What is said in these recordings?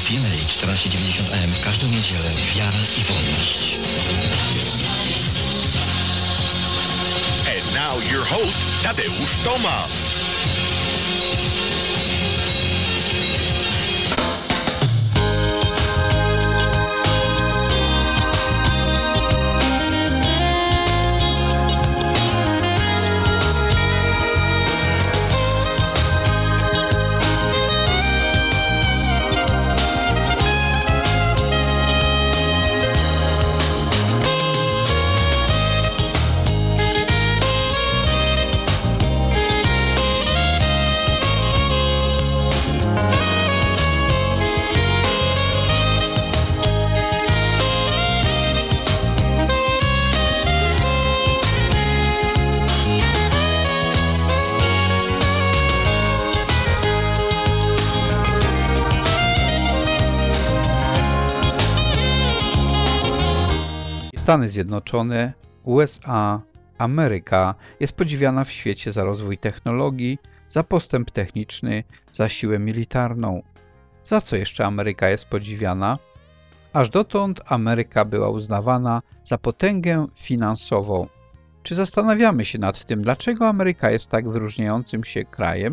PMA 1490 AM w każdą niedzielę. Wiara i wolność. And now your host, Tadeusz Tomasz. Stany Zjednoczone, USA, Ameryka jest podziwiana w świecie za rozwój technologii, za postęp techniczny, za siłę militarną. Za co jeszcze Ameryka jest podziwiana? Aż dotąd Ameryka była uznawana za potęgę finansową. Czy zastanawiamy się nad tym, dlaczego Ameryka jest tak wyróżniającym się krajem?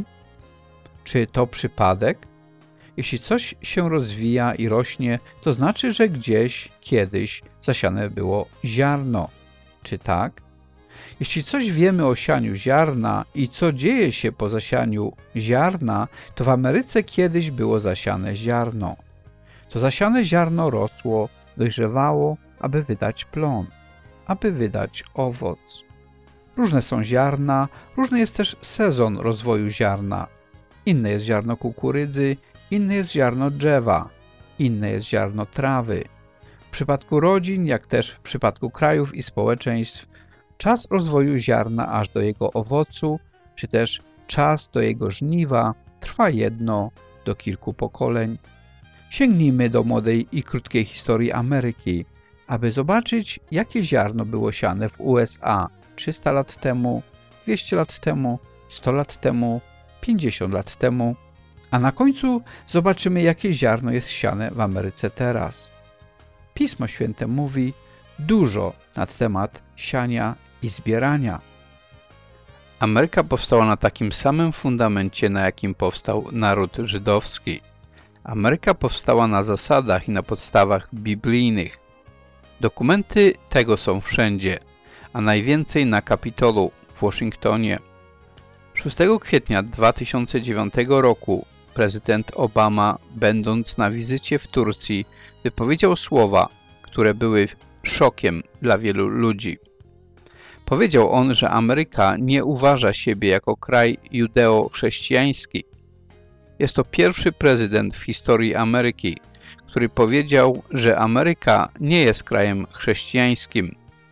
Czy to przypadek? Jeśli coś się rozwija i rośnie, to znaczy, że gdzieś, kiedyś zasiane było ziarno. Czy tak? Jeśli coś wiemy o sianiu ziarna i co dzieje się po zasianiu ziarna, to w Ameryce kiedyś było zasiane ziarno. To zasiane ziarno rosło, dojrzewało, aby wydać plon, aby wydać owoc. Różne są ziarna, różny jest też sezon rozwoju ziarna. Inne jest ziarno kukurydzy, inne jest ziarno drzewa, inne jest ziarno trawy. W przypadku rodzin, jak też w przypadku krajów i społeczeństw, czas rozwoju ziarna aż do jego owocu, czy też czas do jego żniwa trwa jedno do kilku pokoleń. Sięgnijmy do młodej i krótkiej historii Ameryki, aby zobaczyć, jakie ziarno było siane w USA 300 lat temu, 200 lat temu, 100 lat temu, 50 lat temu, a na końcu zobaczymy, jakie ziarno jest siane w Ameryce teraz. Pismo Święte mówi dużo na temat siania i zbierania. Ameryka powstała na takim samym fundamencie, na jakim powstał naród żydowski. Ameryka powstała na zasadach i na podstawach biblijnych. Dokumenty tego są wszędzie, a najwięcej na Kapitolu w Waszyngtonie. 6 kwietnia 2009 roku prezydent Obama, będąc na wizycie w Turcji, wypowiedział słowa, które były szokiem dla wielu ludzi. Powiedział on, że Ameryka nie uważa siebie jako kraj judeo-chrześcijański. Jest to pierwszy prezydent w historii Ameryki, który powiedział, że Ameryka nie jest krajem chrześcijańskim.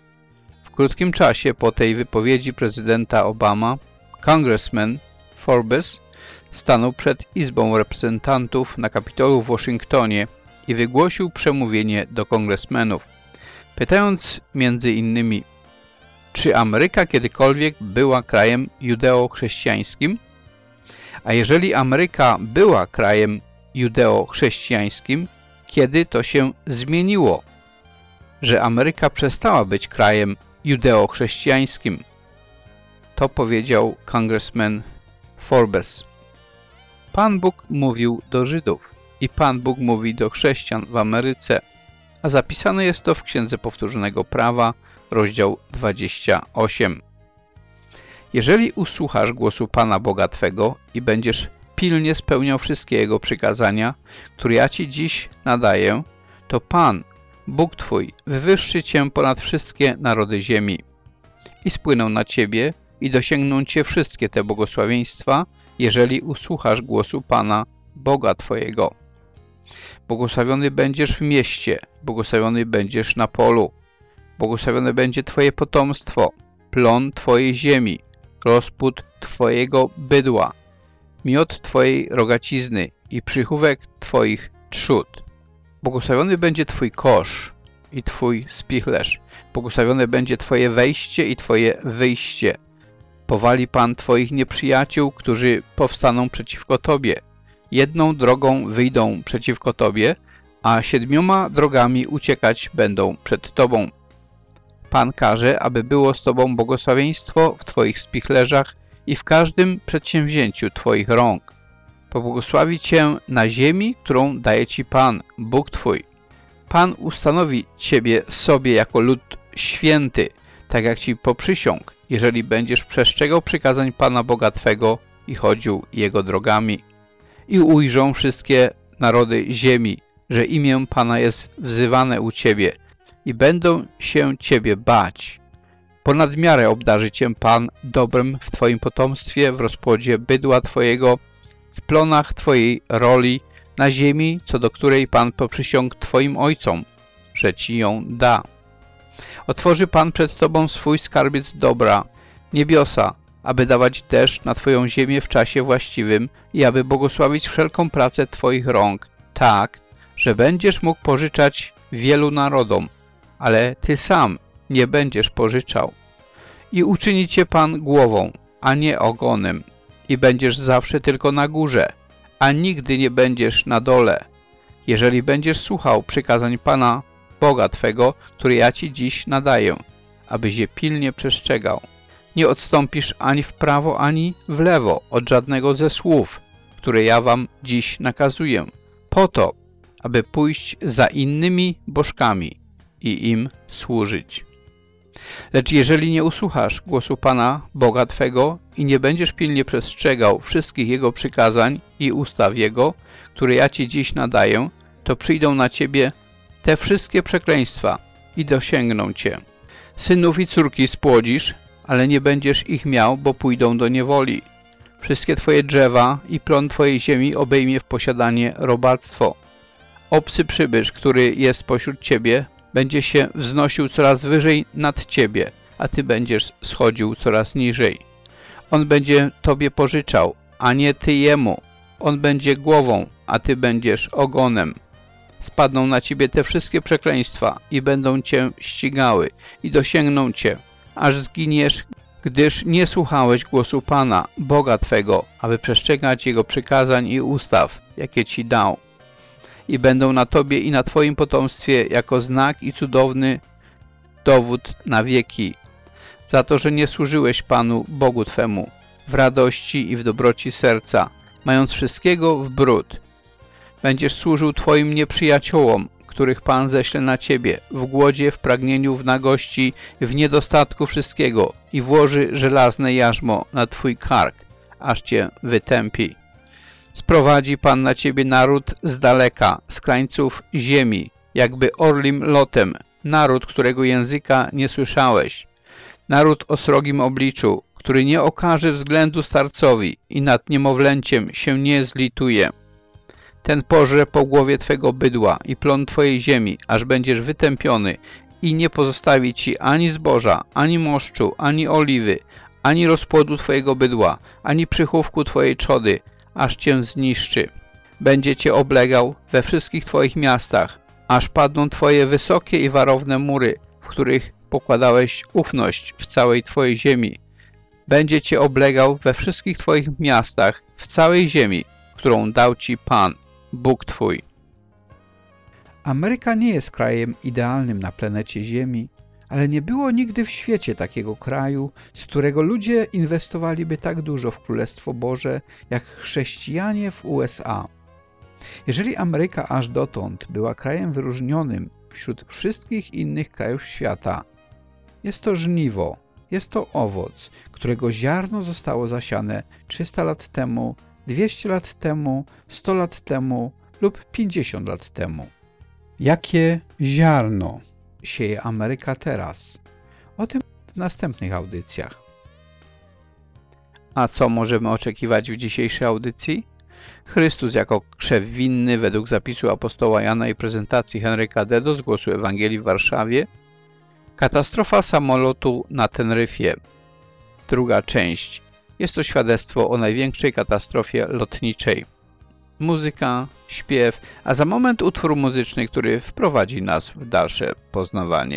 W krótkim czasie po tej wypowiedzi prezydenta Obama, Congressman Forbes stanął przed Izbą Reprezentantów na Kapitolu w Waszyngtonie i wygłosił przemówienie do kongresmenów, pytając między innymi, czy Ameryka kiedykolwiek była krajem judeo-chrześcijańskim? A jeżeli Ameryka była krajem judeo-chrześcijańskim, kiedy to się zmieniło, że Ameryka przestała być krajem judeo-chrześcijańskim? To powiedział Congressman Forbes. Pan Bóg mówił do Żydów i Pan Bóg mówi do chrześcijan w Ameryce, a zapisane jest to w Księdze Powtórzonego Prawa, rozdział 28. Jeżeli usłuchasz głosu Pana Boga Twego i będziesz pilnie spełniał wszystkie Jego przykazania, które ja Ci dziś nadaję, to Pan, Bóg Twój, wywyższy Cię ponad wszystkie narody ziemi i spłyną na Ciebie i dosięgną Cię wszystkie te błogosławieństwa, jeżeli usłuchasz głosu Pana, Boga Twojego. Błogosławiony będziesz w mieście, błogosławiony będziesz na polu, błogosławione będzie Twoje potomstwo, plon Twojej ziemi, rozpód Twojego bydła, miod Twojej rogacizny i przychówek Twoich trzód. Błogosławiony będzie Twój kosz i Twój spichlerz. Błogosławione będzie Twoje wejście i Twoje wyjście. Powali Pan Twoich nieprzyjaciół, którzy powstaną przeciwko Tobie. Jedną drogą wyjdą przeciwko tobie, a 7 drogami uciekać będą przed tobą. Pan każe, aby było z tobą błogosławieństwo w twoich spichlerzach i w każdym przedsięwzięciu twoich rąk. Pobłogosławi cię na ziemi, którą daje ci Pan, Bóg twój. Pan ustanowi ciebie sobie jako lud święty, tak jak ci poprzysiągł, jeżeli będziesz przestrzegał przykazań Pana Boga twego i chodził Jego drogami. I ujrzą wszystkie narody ziemi, że imię Pana jest wzywane u ciebie i będą się ciebie bać. Ponad miarę obdarzy cię Pan dobrem w twoim potomstwie, w rozpłodzie bydła twojego, w plonach twojej roli, na ziemi, co do której Pan poprzysiągł twoim ojcom, że ci ją da. Otworzy Pan przed tobą swój skarbiec dobra, niebiosa, aby dawać deszcz na twoją ziemię w czasie właściwym i aby błogosławić wszelką pracę twoich rąk, tak, że będziesz mógł pożyczać wielu narodom, ale ty sam nie będziesz pożyczał. I uczyni cię Pan głową, a nie ogonem, i będziesz zawsze tylko na górze, a nigdy nie będziesz na dole, jeżeli będziesz słuchał przykazań Pana Boga twego, który ja ci dziś nadaję, abyś je pilnie przestrzegał. Nie odstąpisz ani w prawo, ani w lewo od żadnego ze słów, które ja wam dziś nakazuję, po to, aby pójść za innymi bożkami i im służyć. Lecz jeżeli nie usłuchasz głosu Pana Boga twego i nie będziesz pilnie przestrzegał wszystkich Jego przykazań i ustaw Jego, które ja ci dziś nadaję, to przyjdą na ciebie te wszystkie przekleństwa i dosięgną cię. Synów i córki spłodzisz, ale nie będziesz ich miał, bo pójdą do niewoli. Wszystkie twoje drzewa i plon twojej ziemi obejmie w posiadanie robactwo. Obcy przybysz, który jest pośród ciebie, będzie się wznosił coraz wyżej nad ciebie, a ty będziesz schodził coraz niżej. On będzie tobie pożyczał, a nie ty jemu. On będzie głową, a ty będziesz ogonem. Spadną na ciebie te wszystkie przekleństwa i będą cię ścigały i dosięgną cię, aż zginiesz, gdyż nie słuchałeś głosu Pana, Boga twego, aby przestrzegać Jego przykazań i ustaw, jakie ci dał. I będą na tobie i na twoim potomstwie jako znak i cudowny dowód na wieki, za to, że nie służyłeś Panu, Bogu twemu, w radości i w dobroci serca, mając wszystkiego w bród. Będziesz służył twoim nieprzyjaciołom, których Pan ześle na ciebie, w głodzie, w pragnieniu, w nagości, w niedostatku wszystkiego i włoży żelazne jarzmo na twój kark, aż cię wytępi. Sprowadzi Pan na ciebie naród z daleka, z krańców ziemi, jakby orlim lotem, naród, którego języka nie słyszałeś, naród o srogim obliczu, który nie okaże względu starcowi i nad niemowlęciem się nie zlituje. Ten pożre po głowie twego bydła i plon twojej ziemi, aż będziesz wytępiony i nie pozostawi ci ani zboża, ani moszczu, ani oliwy, ani rozpłodu twojego bydła, ani przychówku twojej trzody, aż cię zniszczy. Będzie cię oblegał we wszystkich twoich miastach, aż padną twoje wysokie i warowne mury, w których pokładałeś ufność w całej twojej ziemi. Będzie cię oblegał we wszystkich twoich miastach, w całej ziemi, którą dał ci Pan, Bóg twój. Ameryka nie jest krajem idealnym na planecie Ziemi, ale nie było nigdy w świecie takiego kraju, z którego ludzie inwestowaliby tak dużo w Królestwo Boże, jak chrześcijanie w USA. Jeżeli Ameryka aż dotąd była krajem wyróżnionym wśród wszystkich innych krajów świata, jest to żniwo, jest to owoc, którego ziarno zostało zasiane 300 lat temu, 200 lat temu, 100 lat temu lub 50 lat temu. Jakie ziarno sieje Ameryka teraz? O tym w następnych audycjach. A co możemy oczekiwać w dzisiejszej audycji? Chrystus jako krzew winny według zapisu apostoła Jana i prezentacji Henryka Dedo z Głosu Ewangelii w Warszawie. Katastrofa samolotu na Teneryfie. Druga część. Jest to świadectwo o największej katastrofie lotniczej. Muzyka, śpiew, a za moment utwór muzyczny, który wprowadzi nas w dalsze poznawanie.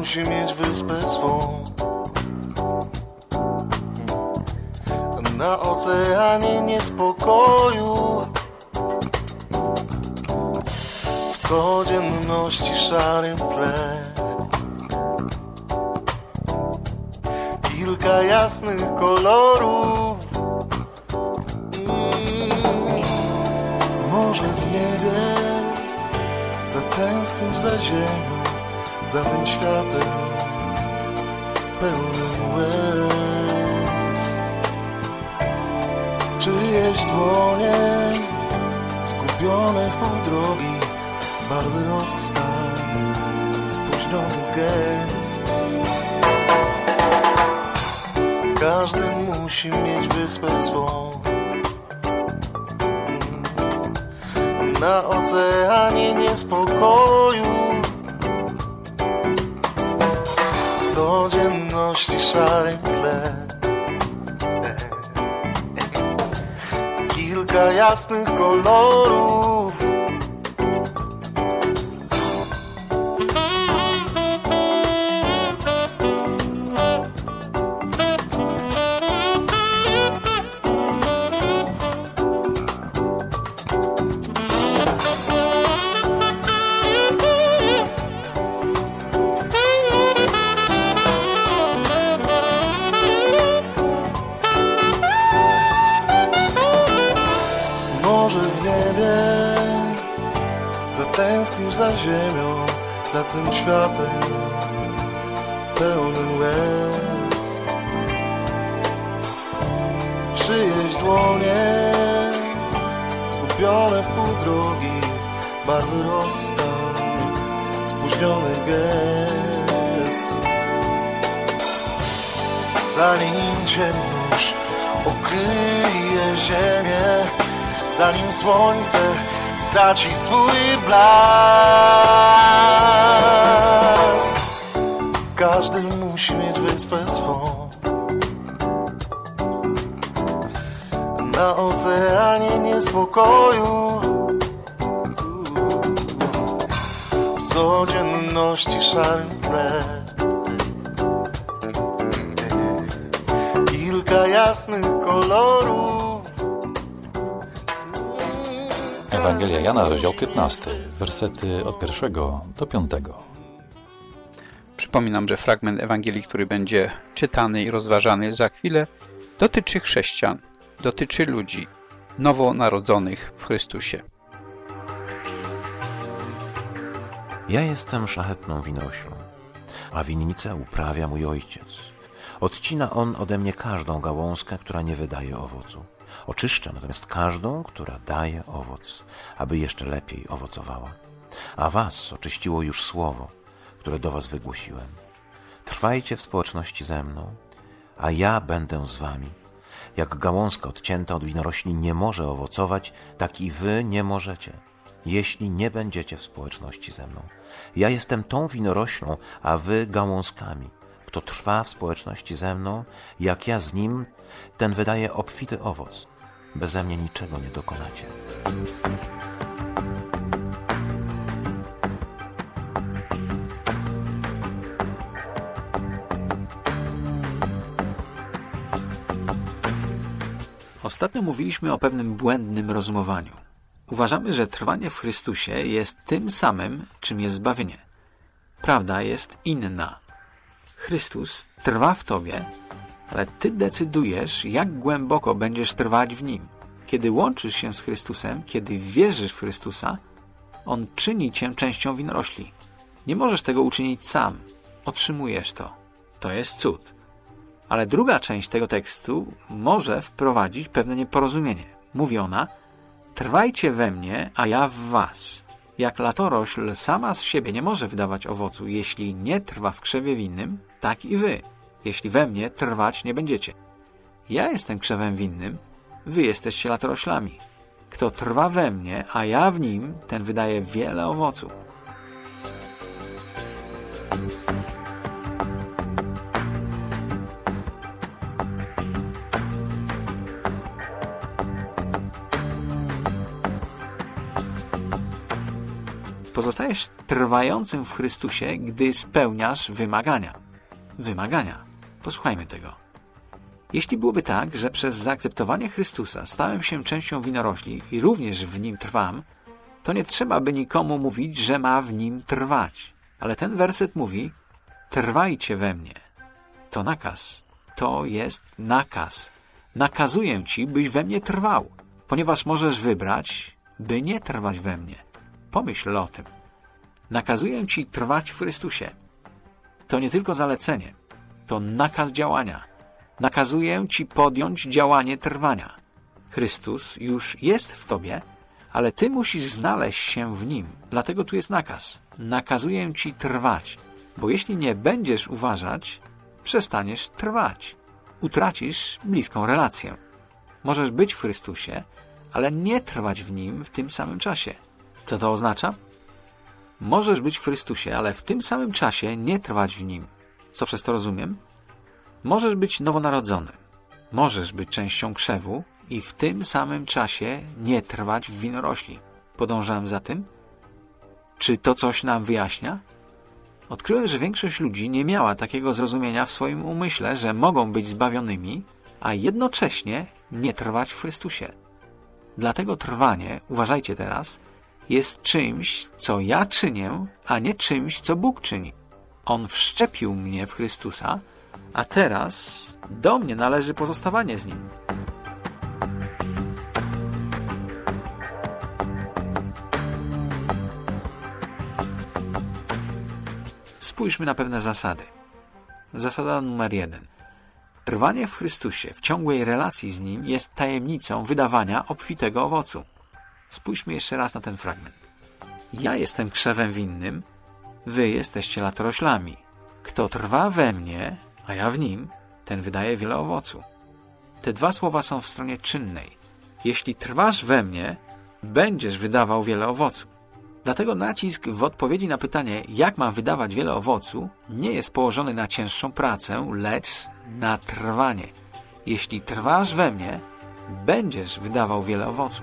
musi mieć wyspę swą. Na oceanie niespokoju, w codzienności szarym tle, kilka jasnych kolorów. Może w niebie zatęsknisz za ziemią, za tym światem pełnym łez. Czyjeś dłonie skupione w pół drogi, barwy rozstań, spóźniony gest. Każdy musi mieć wyspę swą. Na oceanie niespokoju, w codzienności szarym tle, kilka jasnych kolorów. Tęsknisz za ziemią, za tym światem pełnym łez. Czyjeś dłonie skupione w pół drogi, barwy rozstań, spóźniony gest. Zanim ciemność okryje ziemię, zanim słońce straci swój blask, każdy musi mieć wyspę swą. Na oceanie niespokoju, w codzienności szarym tle, kilka jasnych kolorów. Ewangelia Jana, rozdział 15, wersety od 1 do 5. Przypominam, że fragment Ewangelii, który będzie czytany i rozważany za chwilę, dotyczy chrześcijan, dotyczy ludzi nowonarodzonych w Chrystusie. Ja jestem szlachetną winoroślą, a winnicę uprawia mój ojciec. Odcina on ode mnie każdą gałązkę, która nie wydaje owocu. Oczyszcza natomiast każdą, która daje owoc, aby jeszcze lepiej owocowała. A was oczyściło już słowo, które do was wygłosiłem. Trwajcie w społeczności ze mną, a ja będę z wami. Jak gałązka odcięta od winorośli nie może owocować, tak i wy nie możecie, jeśli nie będziecie w społeczności ze mną. Ja jestem tą winoroślą, a wy gałązkami. Kto trwa w społeczności ze mną, jak ja z nim, ten wydaje obfity owoc. Beze mnie niczego nie dokonacie. Ostatnio mówiliśmy o pewnym błędnym rozumowaniu. Uważamy, że trwanie w Chrystusie jest tym samym, czym jest zbawienie. Prawda jest inna. Chrystus trwa w tobie, ale ty decydujesz, jak głęboko będziesz trwać w Nim. Kiedy łączysz się z Chrystusem, kiedy wierzysz w Chrystusa, On czyni cię częścią winorośli. Nie możesz tego uczynić sam. Otrzymujesz to. To jest cud. Ale druga część tego tekstu może wprowadzić pewne nieporozumienie. Mówi ona: trwajcie we mnie, a ja w was. Jak latorośl sama z siebie nie może wydawać owocu, jeśli nie trwa w krzewie winnym, tak i wy, jeśli we mnie trwać nie będziecie. Ja jestem krzewem winnym, wy jesteście latoroślami. Kto trwa we mnie, a ja w nim, ten wydaje wiele owocu. Pozostajesz trwającym w Chrystusie, gdy spełniasz wymagania. Wymagania. Posłuchajmy tego. Jeśli byłoby tak, że przez zaakceptowanie Chrystusa stałem się częścią winorośli i również w nim trwam, to nie trzeba by nikomu mówić, że ma w nim trwać. Ale ten werset mówi: trwajcie we mnie. To nakaz. To jest nakaz. Nakazuję ci, byś we mnie trwał, ponieważ możesz wybrać, by nie trwać we mnie. Pomyśl o tym. Nakazuję ci trwać w Chrystusie. To nie tylko zalecenie. To nakaz działania. Nakazuję ci podjąć działanie trwania. Chrystus już jest w tobie, ale ty musisz znaleźć się w Nim. Dlatego tu jest nakaz. Nakazuję ci trwać, bo jeśli nie będziesz uważać, przestaniesz trwać. Utracisz bliską relację. Możesz być w Chrystusie, ale nie trwać w Nim w tym samym czasie. Co to oznacza? Możesz być w Chrystusie, ale w tym samym czasie nie trwać w Nim. Co przez to rozumiem? Możesz być nowonarodzony. Możesz być częścią krzewu i w tym samym czasie nie trwać w winorośli. Podążałem za tym? Czy to coś nam wyjaśnia? Odkryłem, że większość ludzi nie miała takiego zrozumienia w swoim umyśle, że mogą być zbawionymi, a jednocześnie nie trwać w Chrystusie. Dlatego trwanie, uważajcie teraz, jest czymś, co ja czynię, a nie czymś, co Bóg czyni. On wszczepił mnie w Chrystusa, a teraz do mnie należy pozostawanie z Nim. Spójrzmy na pewne zasady. Zasada numer 1. Trwanie w Chrystusie, w ciągłej relacji z Nim jest tajemnicą wydawania obfitego owocu. Spójrzmy jeszcze raz na ten fragment. Ja jestem krzewem winnym, wy jesteście latoroślami. Kto trwa we mnie, a ja w nim, ten wydaje wiele owocu. Te dwa słowa są w stronie czynnej. Jeśli trwasz we mnie, będziesz wydawał wiele owocu. Dlatego nacisk w odpowiedzi na pytanie, jak mam wydawać wiele owocu, nie jest położony na cięższą pracę, lecz na trwanie. Jeśli trwasz we mnie, będziesz wydawał wiele owocu.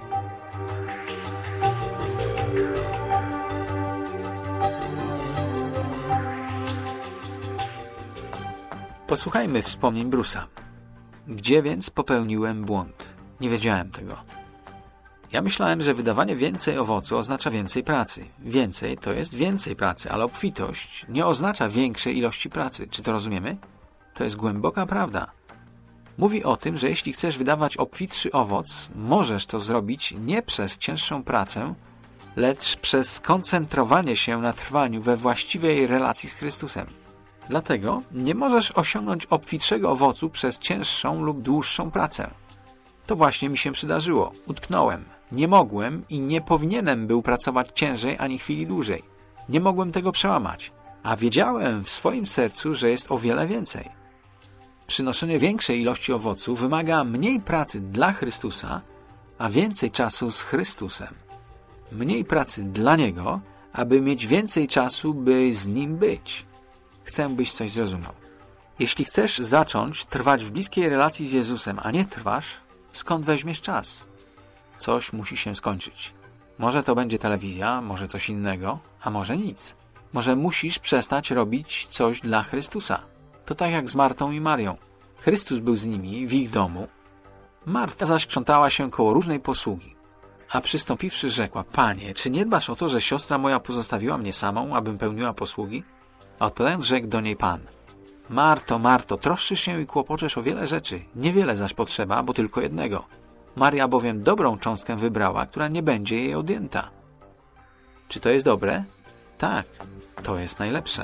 Posłuchajmy wspomnień Bruce'a. Gdzie więc popełniłem błąd? Nie wiedziałem tego. Ja myślałem, że wydawanie więcej owocu oznacza więcej pracy. Więcej to jest więcej pracy, ale obfitość nie oznacza większej ilości pracy. Czy to rozumiemy? To jest głęboka prawda. Mówi o tym, że jeśli chcesz wydawać obfitszy owoc, możesz to zrobić nie przez cięższą pracę, lecz przez skoncentrowanie się na trwaniu we właściwej relacji z Chrystusem. Dlatego nie możesz osiągnąć obfitszego owocu przez cięższą lub dłuższą pracę. To właśnie mi się przydarzyło. Utknąłem. Nie mogłem i nie powinienem był pracować ciężej ani chwili dłużej. Nie mogłem tego przełamać, a wiedziałem w swoim sercu, że jest o wiele więcej. Przynoszenie większej ilości owocu wymaga mniej pracy dla Chrystusa, a więcej czasu z Chrystusem. Mniej pracy dla Niego, aby mieć więcej czasu, by z Nim być. Chcę, byś coś zrozumiał. Jeśli chcesz zacząć trwać w bliskiej relacji z Jezusem, a nie trwasz, skąd weźmiesz czas? Coś musi się skończyć. Może to będzie telewizja, może coś innego, a może nic. Może musisz przestać robić coś dla Chrystusa. To tak jak z Martą i Marią. Chrystus był z nimi w ich domu. Marta zaś krzątała się koło różnej posługi. A przystąpiwszy rzekła: Panie, czy nie dbasz o to, że siostra moja pozostawiła mnie samą, abym pełniła posługi? A odpowiadając rzekł do niej Pan: Marto, Marto, troszczysz się i kłopoczesz o wiele rzeczy, niewiele zaś potrzeba, bo tylko jednego. Maria bowiem dobrą cząstkę wybrała, która nie będzie jej odjęta. Czy to jest dobre? Tak, to jest najlepsze.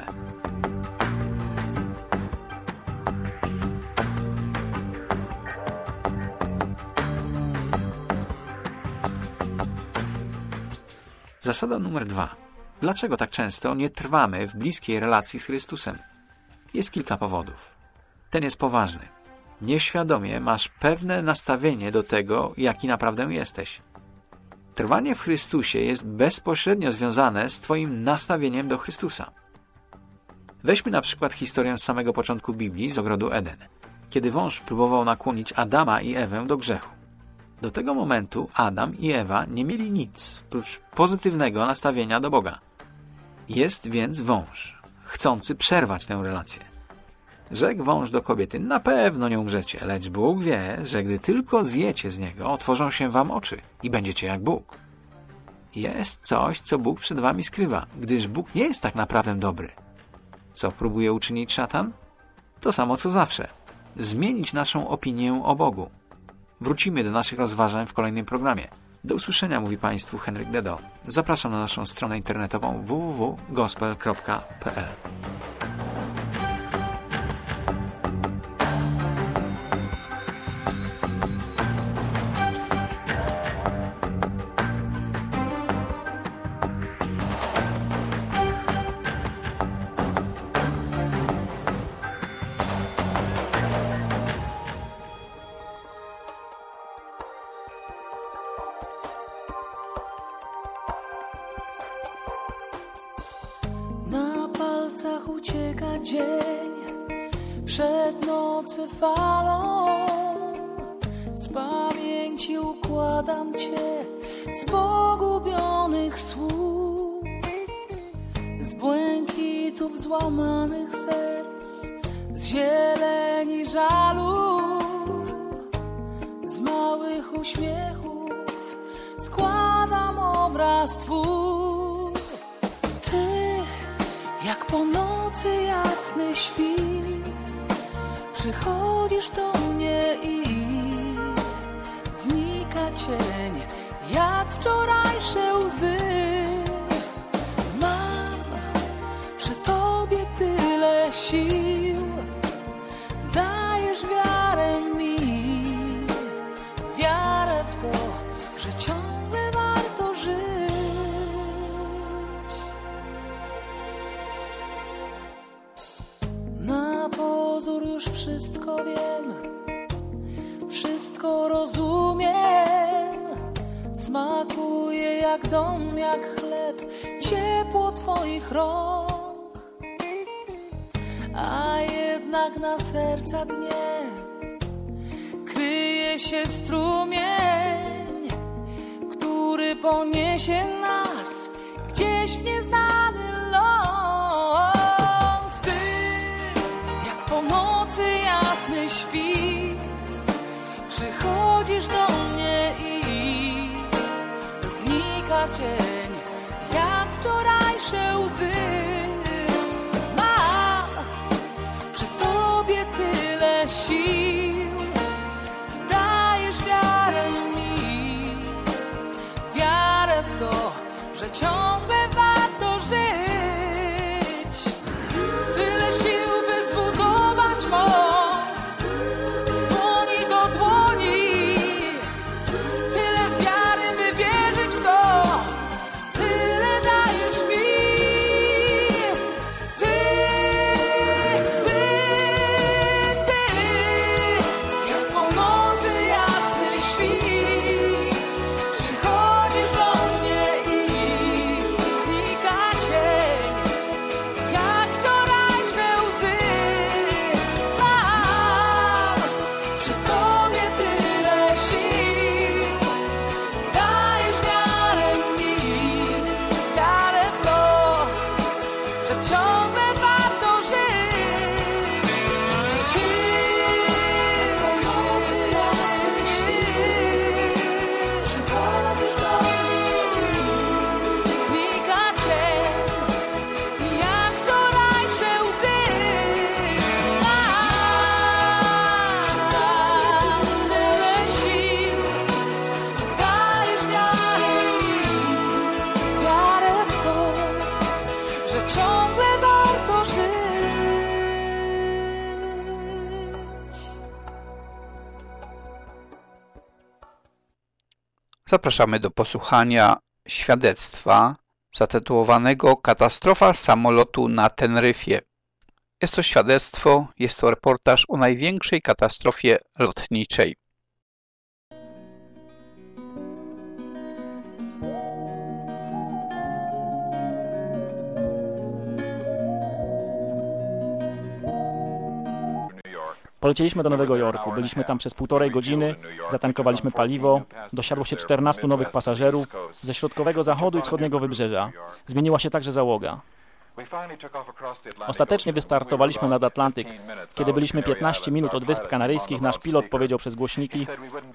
Zasada numer 2. Dlaczego tak często nie trwamy w bliskiej relacji z Chrystusem? Jest kilka powodów. Ten jest poważny. Nieświadomie masz pewne nastawienie do tego, jaki naprawdę jesteś. Trwanie w Chrystusie jest bezpośrednio związane z twoim nastawieniem do Chrystusa. Weźmy na przykład historię z samego początku Biblii, z ogrodu Eden, kiedy wąż próbował nakłonić Adama i Ewę do grzechu. Do tego momentu Adam i Ewa nie mieli nic, prócz pozytywnego nastawienia do Boga. Jest więc wąż, chcący przerwać tę relację. Rzekł wąż do kobiety: na pewno nie umrzecie, lecz Bóg wie, że gdy tylko zjecie z niego, otworzą się wam oczy i będziecie jak Bóg. Jest coś, co Bóg przed wami skrywa, gdyż Bóg nie jest tak naprawdę dobry. Co próbuje uczynić szatan? To samo co zawsze. Zmienić naszą opinię o Bogu. Wrócimy do naszych rozważań w kolejnym programie. Do usłyszenia, mówi Państwu Henryk Dedo. Zapraszam na naszą stronę internetową www.gospel.pl. Na palcach ucieka dzień, przed nocy falą. Z pamięci układam Cię z pogubionych słów, z błękitów złamanych serc, z zieleni żalu, z małych uśmiechów składam obraz Twój. Ty, jak po nocy jasny świt, przychodzisz do mnie i znika cień, jak wczorajsze łzy. Mam przy Tobie tyle sił, dajesz wiarę mi, wiarę w to, że ciągle warto żyć. Na pozór już wszystko wiem, wszystko rozumiem. Smakuje jak dom, jak chleb, ciepło Twoich rąk. A jednak na serca dnie kryje się strumień, który poniesie nas gdzieś w nieznany ląd. Ty, jak po nocy jasny świt, przychodzisz do mnie i znika cień, jak wczorajsze łzy. Mam przy Tobie tyle sił, dajesz wiarę mi, wiarę w to, że ciągle warto żyć. Tyle sił, by zbudować most z dłoni do dłoni, tyle wiary, by wierzyć w to, tyle dajesz mi. Ty, jak po nocy jasny świt, przychodzisz do mnie i znika cień, jak wczorajsze łzy. Mam przy Tobie tyle sił, dajesz wiarę mi, wiarę w to, że ciągle warto żyć. Ty, po nocy jasny świt, przychodzisz do mnie, znika cień, jak wczorajsze łzy. Mam przy Tobie tyle sił, dajesz wiarę mi, wiarę w to, że ciągle warto żyć. Zapraszamy do posłuchania świadectwa zatytułowanego Katastrofa samolotu na Teneryfie. Jest to świadectwo, jest to reportaż o największej katastrofie lotniczej. Polecieliśmy do Nowego Jorku. Byliśmy tam przez 1,5 godziny, zatankowaliśmy paliwo, dosiadło się 14 nowych pasażerów ze środkowego zachodu i wschodniego wybrzeża. Zmieniła się także załoga. Ostatecznie wystartowaliśmy nad Atlantyk. Kiedy byliśmy 15 minut od Wysp Kanaryjskich, nasz pilot powiedział przez głośniki,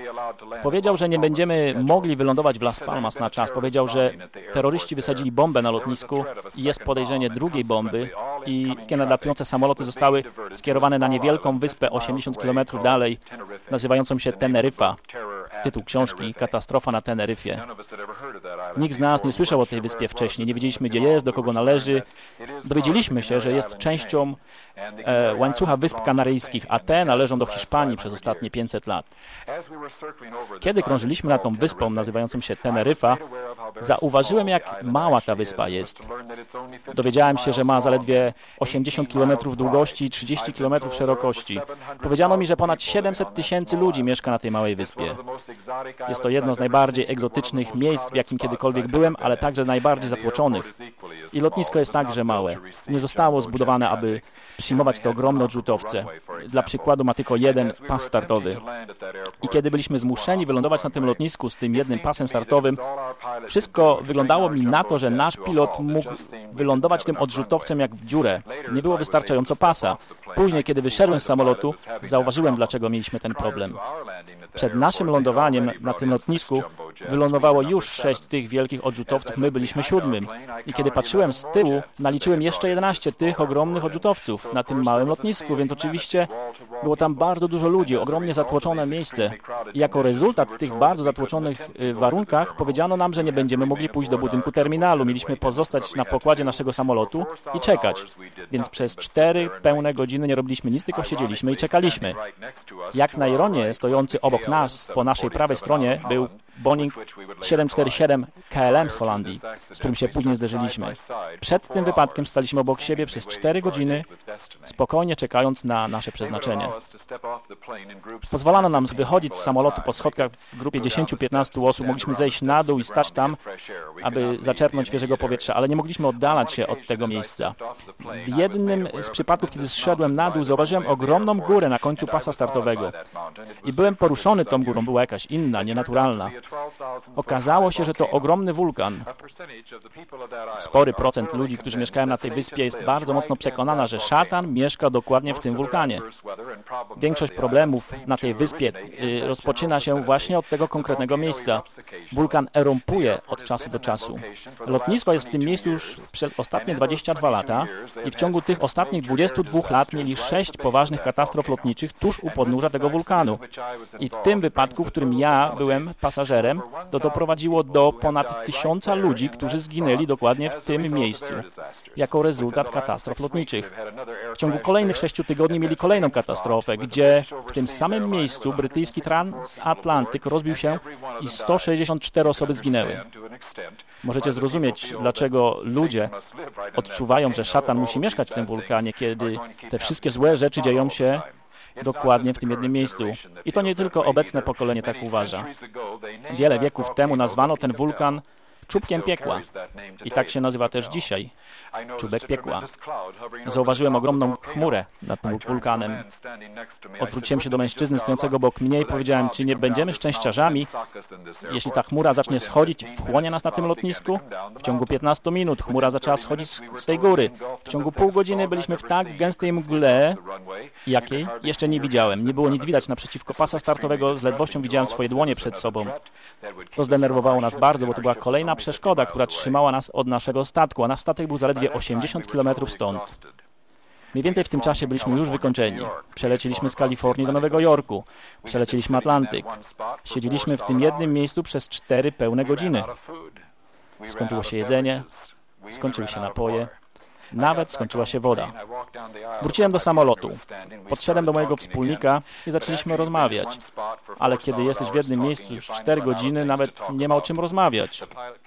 że nie będziemy mogli wylądować w Las Palmas na czas. Powiedział, że terroryści wysadzili bombę na lotnisku i jest podejrzenie drugiej bomby i nadlatujące samoloty zostały skierowane na niewielką wyspę 80 km dalej, nazywającą się Teneryfa. Tytuł książki Katastrofa na Teneryfie. Nikt z nas nie słyszał o tej wyspie wcześniej, nie wiedzieliśmy, gdzie jest, do kogo należy. Dowiedzieliśmy się, że jest częścią łańcucha Wysp Kanaryjskich, a te należą do Hiszpanii przez ostatnie 500 lat. Kiedy krążyliśmy nad tą wyspą nazywającą się Teneryfa, zauważyłem, jak mała ta wyspa jest. Dowiedziałem się, że ma zaledwie 80 km długości i 30 km szerokości. Powiedziano mi, że ponad 700 tysięcy ludzi mieszka na tej małej wyspie. Jest to jedno z najbardziej egzotycznych miejsc, w jakim kiedykolwiek byłem, ale także najbardziej zatłoczonych. I lotnisko jest także małe. Nie zostało zbudowane, aby przyjmować te ogromne odrzutowce. Dla przykładu ma tylko jeden pas startowy. I kiedy byliśmy zmuszeni wylądować na tym lotnisku z tym jednym pasem startowym, wszystko wyglądało mi na to, że nasz pilot mógł wylądować tym odrzutowcem jak w dziurę. Nie było wystarczająco pasa. Później, kiedy wyszedłem z samolotu, zauważyłem, dlaczego mieliśmy ten problem. Przed naszym lądowaniem na tym lotnisku wylądowało już 6 tych wielkich odrzutowców, my byliśmy 7. I kiedy patrzyłem z tyłu, naliczyłem jeszcze 11 tych ogromnych odrzutowców na tym małym lotnisku, więc oczywiście było tam bardzo dużo ludzi, ogromnie zatłoczone miejsce. I jako rezultat tych bardzo zatłoczonych warunkach powiedziano nam, że nie będziemy mogli pójść do budynku terminalu. Mieliśmy pozostać na pokładzie naszego samolotu i czekać. Więc przez 4 pełne godziny nie robiliśmy nic, tylko siedzieliśmy i czekaliśmy. Jak na ironię, stojący obok nas, po naszej prawej stronie, był Boeing 747 KLM z Holandii, z którym się później zderzyliśmy. Przed tym wypadkiem staliśmy obok siebie przez 4 godziny, spokojnie czekając na nasze przeznaczenie. Pozwalano nam wychodzić z samolotu po schodkach w grupie 10-15 osób. Mogliśmy zejść na dół i stać tam, aby zaczerpnąć świeżego powietrza, ale nie mogliśmy oddalać się od tego miejsca. W jednym z przypadków, kiedy zszedłem na dół, zauważyłem ogromną górę na końcu pasa startowego. I byłem poruszony tą górą, była jakaś inna, nienaturalna. Okazało się, że to ogromny wulkan. Spory procent ludzi, którzy mieszkają na tej wyspie, jest bardzo mocno przekonana, że szatan mieszka dokładnie w tym wulkanie. Większość problemów na tej wyspie rozpoczyna się właśnie od tego konkretnego miejsca. Wulkan erumpuje od czasu do czasu. Lotnisko jest w tym miejscu już przez ostatnie 22 lata i w ciągu tych ostatnich 22 lat mieli 6 poważnych katastrof lotniczych tuż u podnóża tego wulkanu. I w tym wypadku, w którym ja byłem pasażerem, to doprowadziło do ponad 1000 ludzi, którzy zginęli dokładnie w tym miejscu, jako rezultat katastrof lotniczych. W ciągu kolejnych 6 tygodni mieli kolejną katastrofę, gdzie w tym samym miejscu brytyjski transatlantyk rozbił się i 164 osoby zginęły. Możecie zrozumieć, dlaczego ludzie odczuwają, że szatan musi mieszkać w tym wulkanie, kiedy te wszystkie złe rzeczy dzieją się dokładnie w tym jednym miejscu. I to nie tylko obecne pokolenie tak uważa. Wiele wieków temu nazwano ten wulkan czubkiem piekła. I tak się nazywa też dzisiaj. Czubek piekła. Zauważyłem ogromną chmurę nad tym wulkanem. Odwróciłem się do mężczyzny stojącego obok mnie i powiedziałem, czy nie będziemy szczęściarzami, jeśli ta chmura zacznie schodzić, wchłonie nas na tym lotnisku? W ciągu 15 minut chmura zaczęła schodzić z tej góry. W ciągu pół godziny byliśmy w tak gęstej mgle, jakiej jeszcze nie widziałem. Nie było nic widać naprzeciwko pasa startowego, z ledwością widziałem swoje dłonie przed sobą. To zdenerwowało nas bardzo, bo to była kolejna przeszkoda, która trzymała nas od naszego statku, a nasz statek był zaledwie 80 km stąd. Mniej więcej w tym czasie byliśmy już wykończeni. Przelecieliśmy z Kalifornii do Nowego Jorku. Przelecieliśmy Atlantyk. Siedzieliśmy w tym jednym miejscu przez 4 pełne godziny. Skończyło się jedzenie, skończyły się napoje. Nawet skończyła się woda. Wróciłem do samolotu. Podszedłem do mojego wspólnika i zaczęliśmy rozmawiać. Ale kiedy jesteś w jednym miejscu już 4 godziny, nawet nie ma o czym rozmawiać.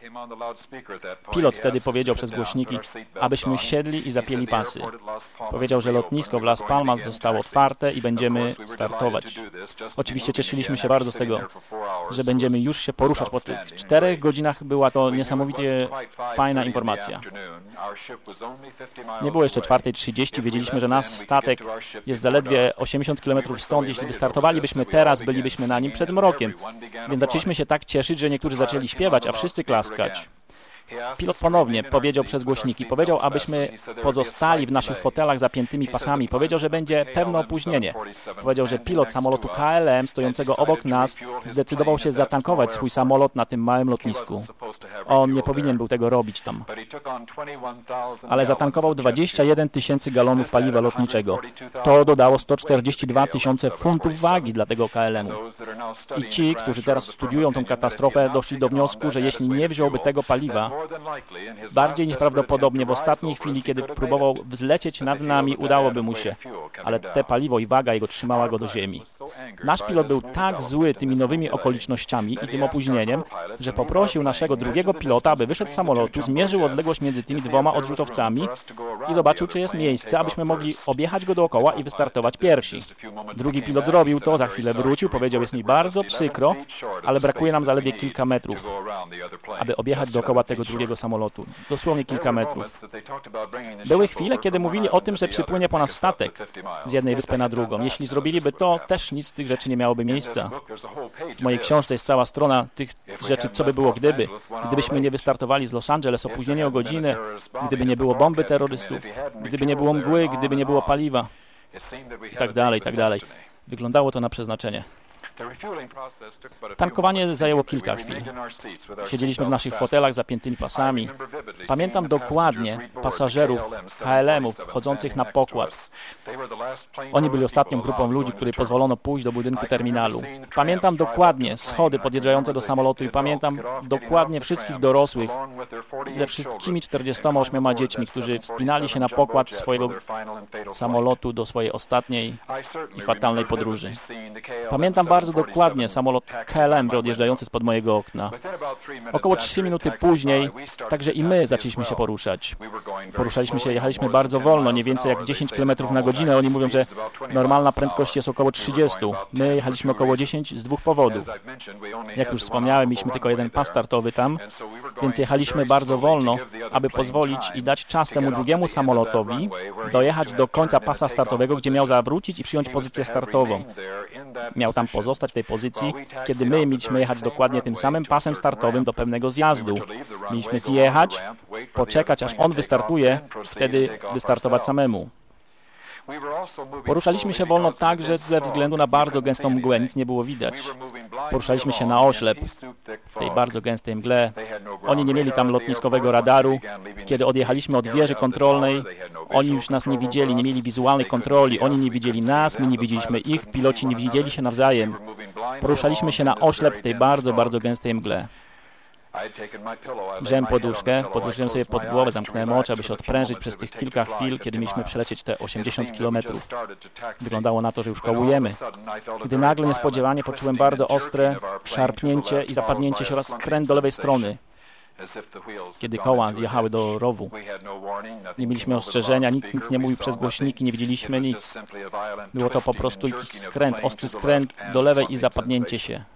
Pilot wtedy powiedział przez głośniki, abyśmy siedli i zapięli pasy. Powiedział, że lotnisko w Las Palmas zostało otwarte i będziemy startować. Oczywiście cieszyliśmy się bardzo z tego, że będziemy już się poruszać. Po tych 4 godzinach była to niesamowicie fajna informacja. Nie było jeszcze 4:30, wiedzieliśmy, że nasz statek jest zaledwie 80 km stąd. Jeśli wystartowalibyśmy teraz, bylibyśmy na nim przed zmrokiem. Więc zaczęliśmy się tak cieszyć, że niektórzy zaczęli śpiewać, a wszyscy klaskać. Pilot ponownie powiedział przez głośniki, powiedział, abyśmy pozostali w naszych fotelach zapiętymi pasami. Powiedział, że będzie pewne opóźnienie. Powiedział, że pilot samolotu KLM stojącego obok nas zdecydował się zatankować swój samolot na tym małym lotnisku. On nie powinien był tego robić tam. Ale zatankował 21 tysięcy galonów paliwa lotniczego. To dodało 142 tysiące funtów wagi dla tego KLM-u. I ci, którzy teraz studiują tą katastrofę, doszli do wniosku, że jeśli nie wziąłby tego paliwa, bardziej niż prawdopodobnie w ostatniej chwili, kiedy próbował wzlecieć nad nami, udałoby mu się. Ale te paliwo i waga jego trzymała go do ziemi. Nasz pilot był tak zły tymi nowymi okolicznościami i tym opóźnieniem, że poprosił naszego drugiego pilota, aby wyszedł z samolotu, zmierzył odległość między tymi dwoma odrzutowcami i zobaczył, czy jest miejsce, abyśmy mogli objechać go dookoła i wystartować pierwsi. Drugi pilot zrobił to, za chwilę wrócił, powiedział, jest mi bardzo przykro, ale brakuje nam zaledwie kilka metrów, aby objechać dookoła tego drugiego samolotu. Dosłownie kilka metrów. Były chwile, kiedy mówili o tym, że przypłynie po nas statek z jednej wyspy na drugą. Jeśli zrobiliby to, też nic z tych rzeczy nie miałoby miejsca. W mojej książce jest cała strona tych rzeczy, co by było gdyby. Gdybyśmy nie wystartowali z Los Angeles, opóźnienie o godzinę, gdyby nie było bomby terrorystów, gdyby nie było mgły, gdyby nie było paliwa i tak dalej, i tak dalej. Wyglądało to na przeznaczenie. Tankowanie zajęło kilka chwil. Siedzieliśmy w naszych fotelach zapiętymi pasami. Pamiętam dokładnie pasażerów KLM-ów wchodzących na pokład. Oni byli ostatnią grupą ludzi, której pozwolono pójść do budynku terminalu. Pamiętam dokładnie schody podjeżdżające do samolotu i pamiętam dokładnie wszystkich dorosłych ze wszystkimi 48 dziećmi, którzy wspinali się na pokład swojego samolotu do swojej ostatniej i fatalnej podróży. Pamiętam bardzo dokładnie samolot KLM odjeżdżający spod mojego okna. Około 3 minuty później także i my zaczęliśmy się poruszać. Poruszaliśmy się, jechaliśmy bardzo wolno, nie więcej jak 10 km na godzinę. Oni mówią, że normalna prędkość jest około 30. My jechaliśmy około 10 z dwóch powodów. Jak już wspomniałem, mieliśmy tylko jeden pas startowy tam, więc jechaliśmy bardzo wolno, aby pozwolić i dać czas temu drugiemu samolotowi dojechać do końca pasa startowego, gdzie miał zawrócić i przyjąć pozycję startową. Miał tam pozostać w tej pozycji, kiedy my mieliśmy jechać dokładnie tym samym pasem startowym do pewnego zjazdu. Mieliśmy zjechać, poczekać, aż on wystartuje, wtedy wystartować samemu. Poruszaliśmy się wolno także ze względu na bardzo gęstą mgłę, nic nie było widać. Poruszaliśmy się na oślep, w tej bardzo gęstej mgle. Oni nie mieli tam lotniskowego radaru. Kiedy odjechaliśmy od wieży kontrolnej, oni już nas nie widzieli, nie mieli wizualnej kontroli. Oni nie widzieli nas, my nie widzieliśmy ich, piloci nie widzieli się nawzajem. Poruszaliśmy się na oślep w tej bardzo, bardzo gęstej mgle. Wziąłem poduszkę, podłożyłem sobie pod głowę, zamknąłem oczy, aby się odprężyć przez tych kilka chwil, kiedy mieliśmy przelecieć te 80 kilometrów. Wyglądało na to, że już kołujemy. Gdy nagle niespodziewanie poczułem bardzo ostre szarpnięcie i zapadnięcie się oraz skręt do lewej strony. Kiedy koła zjechały do rowu. Nie mieliśmy ostrzeżenia, nikt nic nie mówił przez głośniki, nie widzieliśmy nic. Było to po prostu jakiś skręt, ostry skręt do lewej i zapadnięcie się.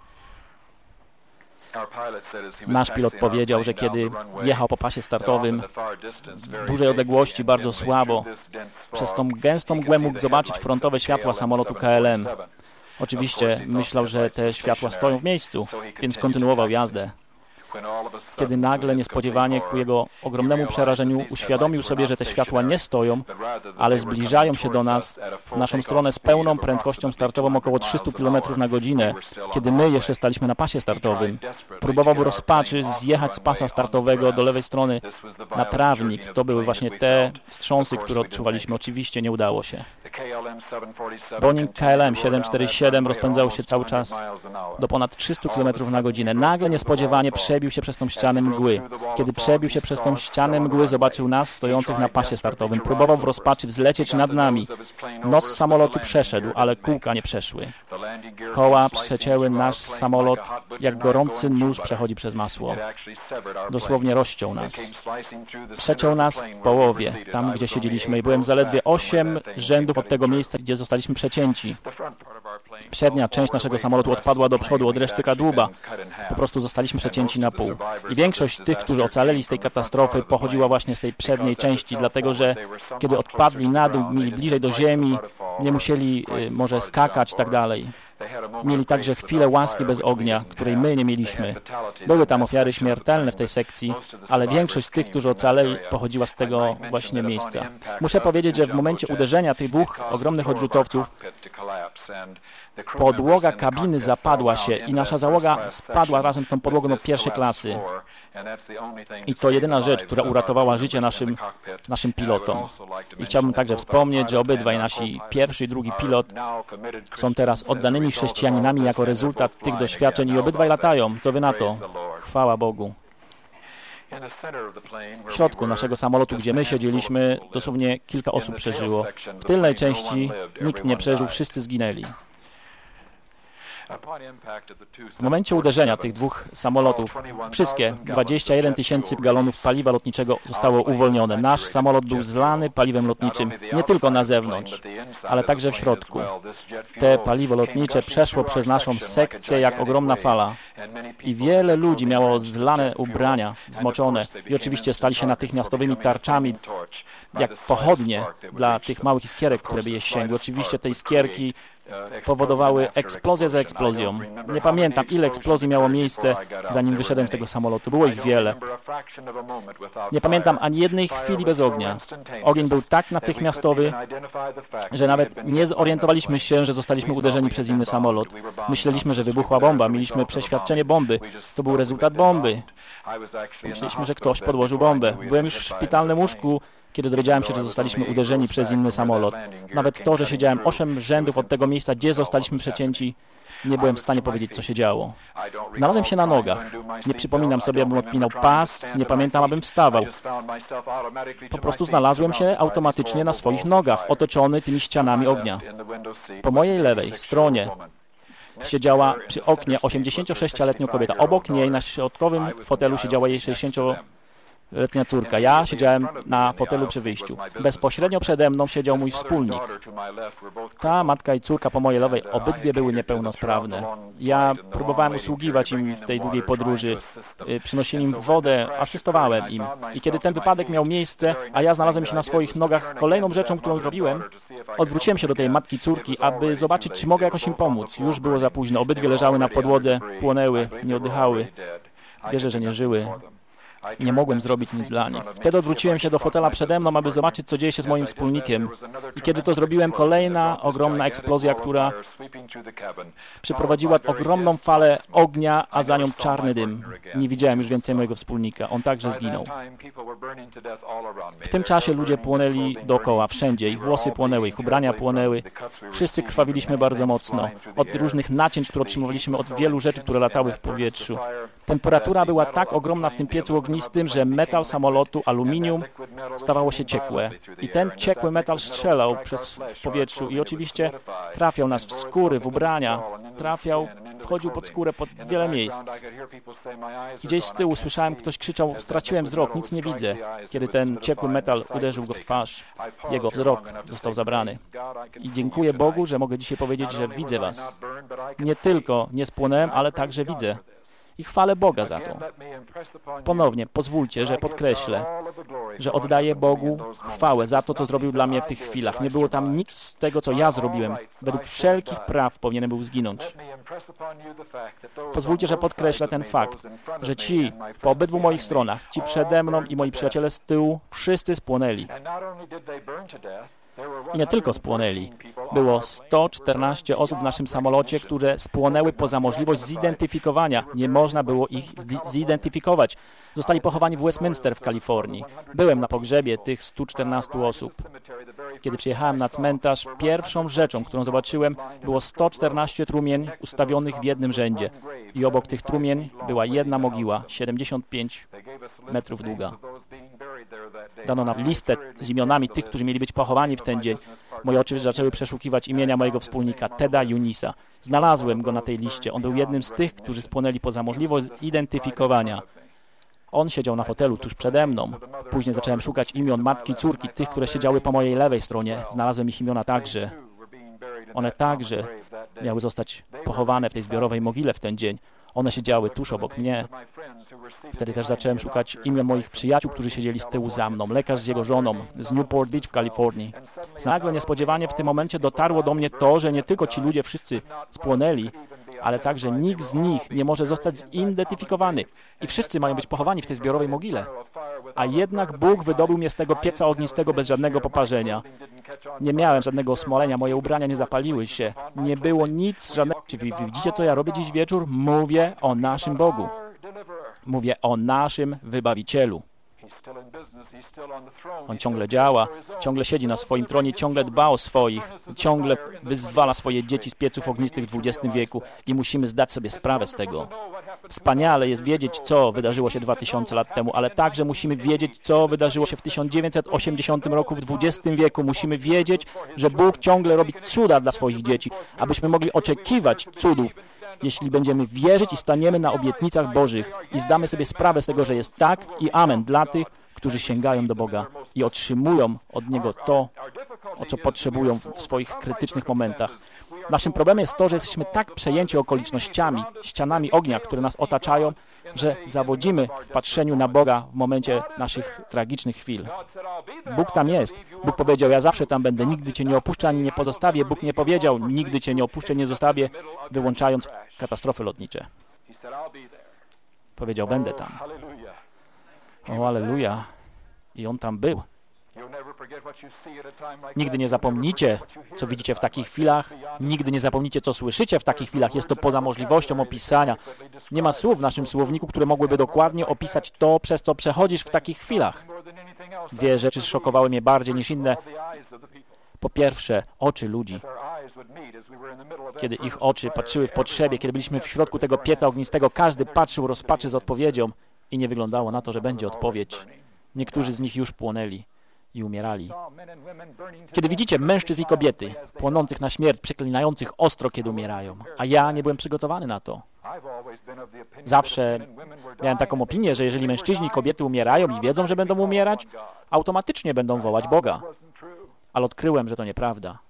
Nasz pilot powiedział, że kiedy jechał po pasie startowym w dużej odległości, bardzo słabo, przez tą gęstą mgłę mógł zobaczyć frontowe światła samolotu KLM. Oczywiście myślał, że te światła stoją w miejscu, więc kontynuował jazdę. Kiedy nagle, niespodziewanie, ku jego ogromnemu przerażeniu, uświadomił sobie, że te światła nie stoją, ale zbliżają się do nas, w naszą stronę z pełną prędkością startową około 300 km na godzinę, kiedy my jeszcze staliśmy na pasie startowym. Próbował w rozpaczy zjechać z pasa startowego do lewej strony na trawnik. To były właśnie te wstrząsy, które odczuwaliśmy. Oczywiście nie udało się. Boeing KLM 747 rozpędzał się cały czas do ponad 300 km na godzinę. Nagle, niespodziewanie przebił się przez tą ścianę mgły. Kiedy przebił się przez tą ścianę mgły, zobaczył nas stojących na pasie startowym. Próbował w rozpaczy wzlecieć nad nami. Nos samolotu przeszedł, ale kółka nie przeszły. Koła przecięły nasz samolot, jak gorący nóż przechodzi przez masło. Dosłownie rozciął nas. Przeciął nas w połowie, tam gdzie siedzieliśmy i byłem zaledwie 8 rzędów od tego miejsca, gdzie zostaliśmy przecięci. Przednia część naszego samolotu odpadła do przodu od reszty kadłuba. Po prostu zostaliśmy przecięci na pół. I większość tych, którzy ocaleli z tej katastrofy, pochodziła właśnie z tej przedniej części, dlatego że kiedy odpadli na dół, mieli bliżej do ziemi, nie musieli może skakać i tak dalej. mieli także chwilę łaski bez ognia, której my nie mieliśmy. Były tam ofiary śmiertelne w tej sekcji, ale większość tych, którzy ocaleli, pochodziła z tego właśnie miejsca. Muszę powiedzieć, że w momencie uderzenia tych dwóch ogromnych odrzutowców podłoga kabiny zapadła się i nasza załoga spadła razem z tą podłogą do pierwszej klasy. I to jedyna rzecz, która uratowała życie naszym pilotom. I chciałbym także wspomnieć, że obydwaj nasi pierwszy i drugi pilot są teraz oddanymi chrześcijaninami jako rezultat tych doświadczeń i obydwaj latają. Co wy na to? Chwała Bogu. W środku naszego samolotu, gdzie my siedzieliśmy, dosłownie kilka osób przeżyło. W tylnej części nikt nie przeżył, wszyscy zginęli. W momencie uderzenia tych dwóch samolotów wszystkie 21 tysięcy galonów paliwa lotniczego zostało uwolnione. Nasz samolot był zlany paliwem lotniczym, nie tylko na zewnątrz, ale także w środku. Te paliwo lotnicze przeszło przez naszą sekcję jak ogromna fala i wiele ludzi miało zlane ubrania, zmoczone i oczywiście stali się natychmiastowymi tarczami, jak pochodnie dla tych małych iskierek, które by je sięgły. Oczywiście te iskierki powodowały eksplozję za eksplozją. Nie pamiętam, ile eksplozji miało miejsce, zanim wyszedłem z tego samolotu. Było ich wiele. Nie pamiętam ani jednej chwili bez ognia. Ogień był tak natychmiastowy, że nawet nie zorientowaliśmy się, że zostaliśmy uderzeni przez inny samolot. Myśleliśmy, że wybuchła bomba. Mieliśmy przeświadczenie bomby. To był rezultat bomby. Myśleliśmy, że ktoś podłożył bombę. Byłem już w szpitalnym łóżku, kiedy dowiedziałem się, że zostaliśmy uderzeni przez inny samolot. Nawet to, że siedziałem 8 rzędów od tego miejsca, gdzie zostaliśmy przecięci, nie byłem w stanie powiedzieć, co się działo. Znalazłem się na nogach. Nie przypominam sobie, abym odpinał pas, nie pamiętam, abym wstawał. Po prostu znalazłem się automatycznie na swoich nogach, otoczony tymi ścianami ognia. Po mojej lewej stronie siedziała przy oknie 86-letnia kobieta. Obok niej na środkowym fotelu siedziała jej 60-letnia córka. Ja siedziałem na fotelu przy wyjściu. Bezpośrednio przede mną siedział mój wspólnik. Ta matka i córka po mojej lewej obydwie były niepełnosprawne. Ja próbowałem usługiwać im w tej długiej podróży. Przynosiłem im wodę, asystowałem im. I kiedy ten wypadek miał miejsce, a ja znalazłem się na swoich nogach, kolejną rzeczą, którą zrobiłem, odwróciłem się do tej matki i córki, aby zobaczyć, czy mogę jakoś im pomóc. Już było za późno. Obydwie leżały na podłodze, płonęły, nie oddychały. Wierzę, że nie żyły. Nie mogłem zrobić nic dla nich. Wtedy odwróciłem się do fotela przede mną, aby zobaczyć, co dzieje się z moim wspólnikiem. I kiedy to zrobiłem, kolejna ogromna eksplozja, która przyprowadziła ogromną falę ognia, a za nią czarny dym. Nie widziałem już więcej mojego wspólnika. On także zginął. W tym czasie ludzie płonęli dookoła, wszędzie. Ich włosy płonęły, ich ubrania płonęły. Wszyscy krwawiliśmy bardzo mocno. Od różnych nacięć, które otrzymywaliśmy, od wielu rzeczy, które latały w powietrzu. Temperatura była tak ogromna w tym piecu ognistym, że metal samolotu, aluminium, stawało się ciekłe. I ten ciekły metal strzelał w powietrzu i oczywiście trafiał nas w skóry, w ubrania. Wchodził pod skórę, pod wiele miejsc. Gdzieś z tyłu słyszałem, ktoś krzyczał, straciłem wzrok, nic nie widzę. Kiedy ten ciekły metal uderzył go w twarz, jego wzrok został zabrany. I dziękuję Bogu, że mogę dzisiaj powiedzieć, że widzę was. Nie tylko nie spłonąłem, ale także widzę. I chwalę Boga za to. Ponownie pozwólcie, że podkreślę, że oddaję Bogu chwałę za to, co zrobił dla mnie w tych chwilach. Nie było tam nic z tego, co ja zrobiłem. Według wszelkich praw powinienem był zginąć. Pozwólcie, że podkreślę ten fakt, że ci po obydwu moich stronach, ci przede mną i moi przyjaciele z tyłu, wszyscy spłonęli. I nie tylko spłonęli. Było 114 osób w naszym samolocie, które spłonęły poza możliwość zidentyfikowania. Nie można było ich zidentyfikować. Zostali pochowani w Westminster w Kalifornii. Byłem na pogrzebie tych 114 osób. Kiedy przyjechałem na cmentarz, pierwszą rzeczą, którą zobaczyłem, było 114 trumień ustawionych w jednym rzędzie. I obok tych trumień była jedna mogiła, 75 metrów długa. Dano nam listę z imionami tych, którzy mieli być pochowani w ten dzień. Moje oczy zaczęły przeszukiwać imienia mojego wspólnika, Teda Junisa. Znalazłem go na tej liście. On był jednym z tych, którzy spłonęli poza możliwość zidentyfikowania. On siedział na fotelu tuż przede mną. Później zacząłem szukać imion matki i córki, tych, które siedziały po mojej lewej stronie. Znalazłem ich imiona także. One także miały zostać pochowane w tej zbiorowej mogile w ten dzień. One siedziały tuż obok mnie. Wtedy też zacząłem szukać imion moich przyjaciół, którzy siedzieli z tyłu za mną. Lekarz z jego żoną z Newport Beach w Kalifornii. Nagle niespodziewanie w tym momencie dotarło do mnie to, że nie tylko ci ludzie wszyscy spłonęli, ale także nikt z nich nie może zostać zidentyfikowany. I wszyscy mają być pochowani w tej zbiorowej mogile. A jednak Bóg wydobył mnie z tego pieca ognistego bez żadnego poparzenia. Nie miałem żadnego osmolenia, moje ubrania nie zapaliły się. Nie było nic, żadnego... Czy widzicie, co ja robię dziś wieczór? Mówię o naszym Bogu. Mówię o naszym Wybawicielu. On ciągle działa, ciągle siedzi na swoim tronie, ciągle dba o swoich, ciągle wyzwala swoje dzieci z pieców ognistych w XX wieku i musimy zdać sobie sprawę z tego. Wspaniale jest wiedzieć, co wydarzyło się 2000 lat temu, ale także musimy wiedzieć, co wydarzyło się w 1980 roku w XX wieku. Musimy wiedzieć, że Bóg ciągle robi cuda dla swoich dzieci, abyśmy mogli oczekiwać cudów, jeśli będziemy wierzyć i staniemy na obietnicach Bożych i zdamy sobie sprawę z tego, że jest tak i amen dla tych, którzy sięgają do Boga i otrzymują od Niego to, o co potrzebują w swoich krytycznych momentach. Naszym problemem jest to, że jesteśmy tak przejęci okolicznościami, ścianami ognia, które nas otaczają, że zawodzimy w patrzeniu na Boga w momencie naszych tragicznych chwil. Bóg tam jest. Bóg powiedział, ja zawsze tam będę, nigdy Cię nie opuszczę ani nie pozostawię. Bóg nie powiedział, nigdy Cię nie opuszczę, nie zostawię, wyłączając katastrofy lotnicze. Powiedział, będę tam. O, alleluja. I On tam był. Nigdy nie zapomnicie, co widzicie w takich chwilach. Nigdy nie zapomnicie, co słyszycie w takich chwilach. Jest to poza możliwością opisania. Nie ma słów w naszym słowniku, które mogłyby dokładnie opisać to, przez co przechodzisz w takich chwilach. Dwie rzeczy szokowały mnie bardziej niż inne. Po pierwsze, oczy ludzi. Kiedy ich oczy patrzyły w potrzebie, kiedy byliśmy w środku tego pieca ognistego, każdy patrzył rozpaczy z odpowiedzią i nie wyglądało na to, że będzie odpowiedź. Niektórzy z nich już płonęli i umierali. Kiedy widzicie mężczyzn i kobiety płonących na śmierć, przeklinających ostro, kiedy umierają, a ja nie byłem przygotowany na to. Zawsze miałem taką opinię, że jeżeli mężczyźni i kobiety umierają i wiedzą, że będą umierać, automatycznie będą wołać Boga. Ale odkryłem, że to nieprawda.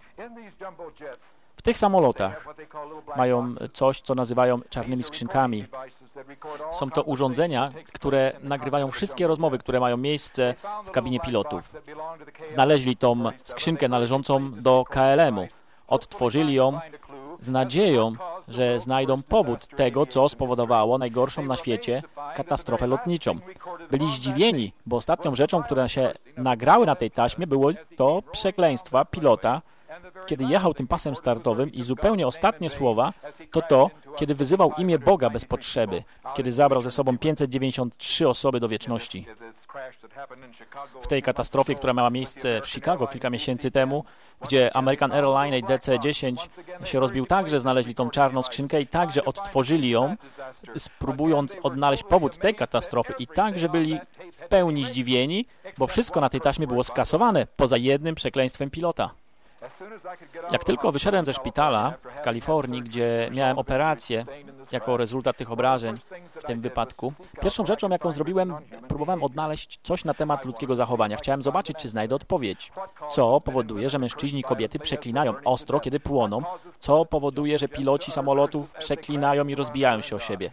W tych samolotach mają coś, co nazywają czarnymi skrzynkami. Są to urządzenia, które nagrywają wszystkie rozmowy, które mają miejsce w kabinie pilotów. Znaleźli tą skrzynkę należącą do KLM-u. Odtworzyli ją z nadzieją, że znajdą powód tego, co spowodowało najgorszą na świecie katastrofę lotniczą. Byli zdziwieni, bo ostatnią rzeczą, która się nagrały na tej taśmie, było to przekleństwa pilota, kiedy jechał tym pasem startowym i zupełnie ostatnie słowa to, kiedy wyzywał imię Boga bez potrzeby, kiedy zabrał ze sobą 593 osoby do wieczności. W tej katastrofie, która miała miejsce w Chicago kilka miesięcy temu, gdzie American Airlines DC-10 się rozbił, także znaleźli tą czarną skrzynkę i także odtworzyli ją, spróbując odnaleźć powód tej katastrofy i także byli w pełni zdziwieni, bo wszystko na tej taśmie było skasowane, poza jednym przekleństwem pilota. Jak tylko wyszedłem ze szpitala w Kalifornii, gdzie miałem operację jako rezultat tych obrażeń w tym wypadku, pierwszą rzeczą, jaką zrobiłem, próbowałem odnaleźć coś na temat ludzkiego zachowania. Chciałem zobaczyć, czy znajdę odpowiedź. Co powoduje, że mężczyźni i kobiety przeklinają ostro, kiedy płoną? Co powoduje, że piloci samolotów przeklinają i rozbijają się o siebie?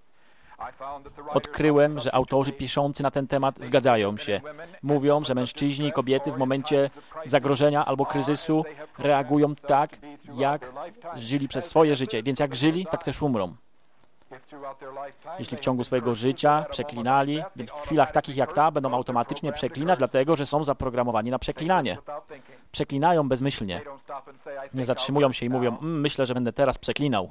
Odkryłem, że autorzy piszący na ten temat zgadzają się. Mówią, że mężczyźni i kobiety w momencie zagrożenia albo kryzysu reagują tak, jak żyli przez swoje życie. Więc jak żyli, tak też umrą. Jeśli w ciągu swojego życia przeklinali, więc w chwilach takich jak ta będą automatycznie przeklinać, dlatego że są zaprogramowani na przeklinanie. Przeklinają bezmyślnie. Nie zatrzymują się i mówią, myślę, że będę teraz przeklinał.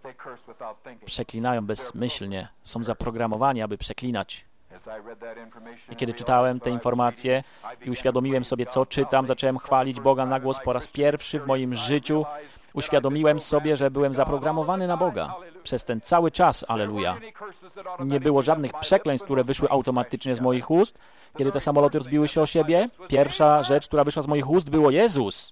Przeklinają bezmyślnie. Są zaprogramowani, aby przeklinać. I kiedy czytałem te informacje i uświadomiłem sobie, co czytam, zacząłem chwalić Boga na głos po raz pierwszy w moim życiu. Uświadomiłem sobie, że byłem zaprogramowany na Boga. Przez ten cały czas, alleluja. Nie było żadnych przekleństw, które wyszły automatycznie z moich ust. Kiedy te samoloty rozbiły się o siebie, pierwsza rzecz, która wyszła z moich ust, było Jezus.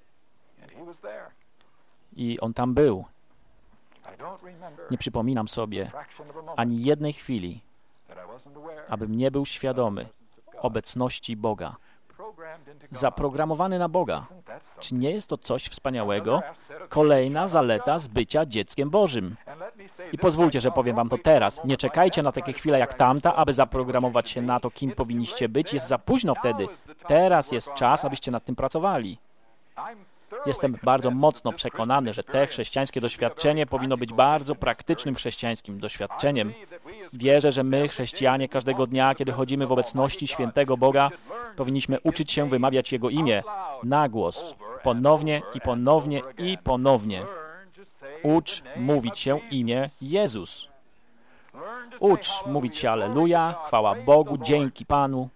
I On tam był. Nie przypominam sobie ani jednej chwili, abym nie był świadomy obecności Boga. Zaprogramowany na Boga. Czy nie jest to coś wspaniałego? Kolejna zaleta z bycia dzieckiem Bożym. I pozwólcie, że powiem wam to teraz. Nie czekajcie na takie chwile jak tamta, aby zaprogramować się na to, kim powinniście być. Jest za późno wtedy. Teraz jest czas, abyście nad tym pracowali. Jestem bardzo mocno przekonany, że te chrześcijańskie doświadczenie powinno być bardzo praktycznym chrześcijańskim doświadczeniem. Wierzę, że my, chrześcijanie, każdego dnia, kiedy chodzimy w obecności świętego Boga, powinniśmy uczyć się wymawiać Jego imię na głos, ponownie i ponownie i ponownie. Ucz mówić się imię Jezus. Ucz mówić się Alleluja, chwała Bogu, dzięki Panu.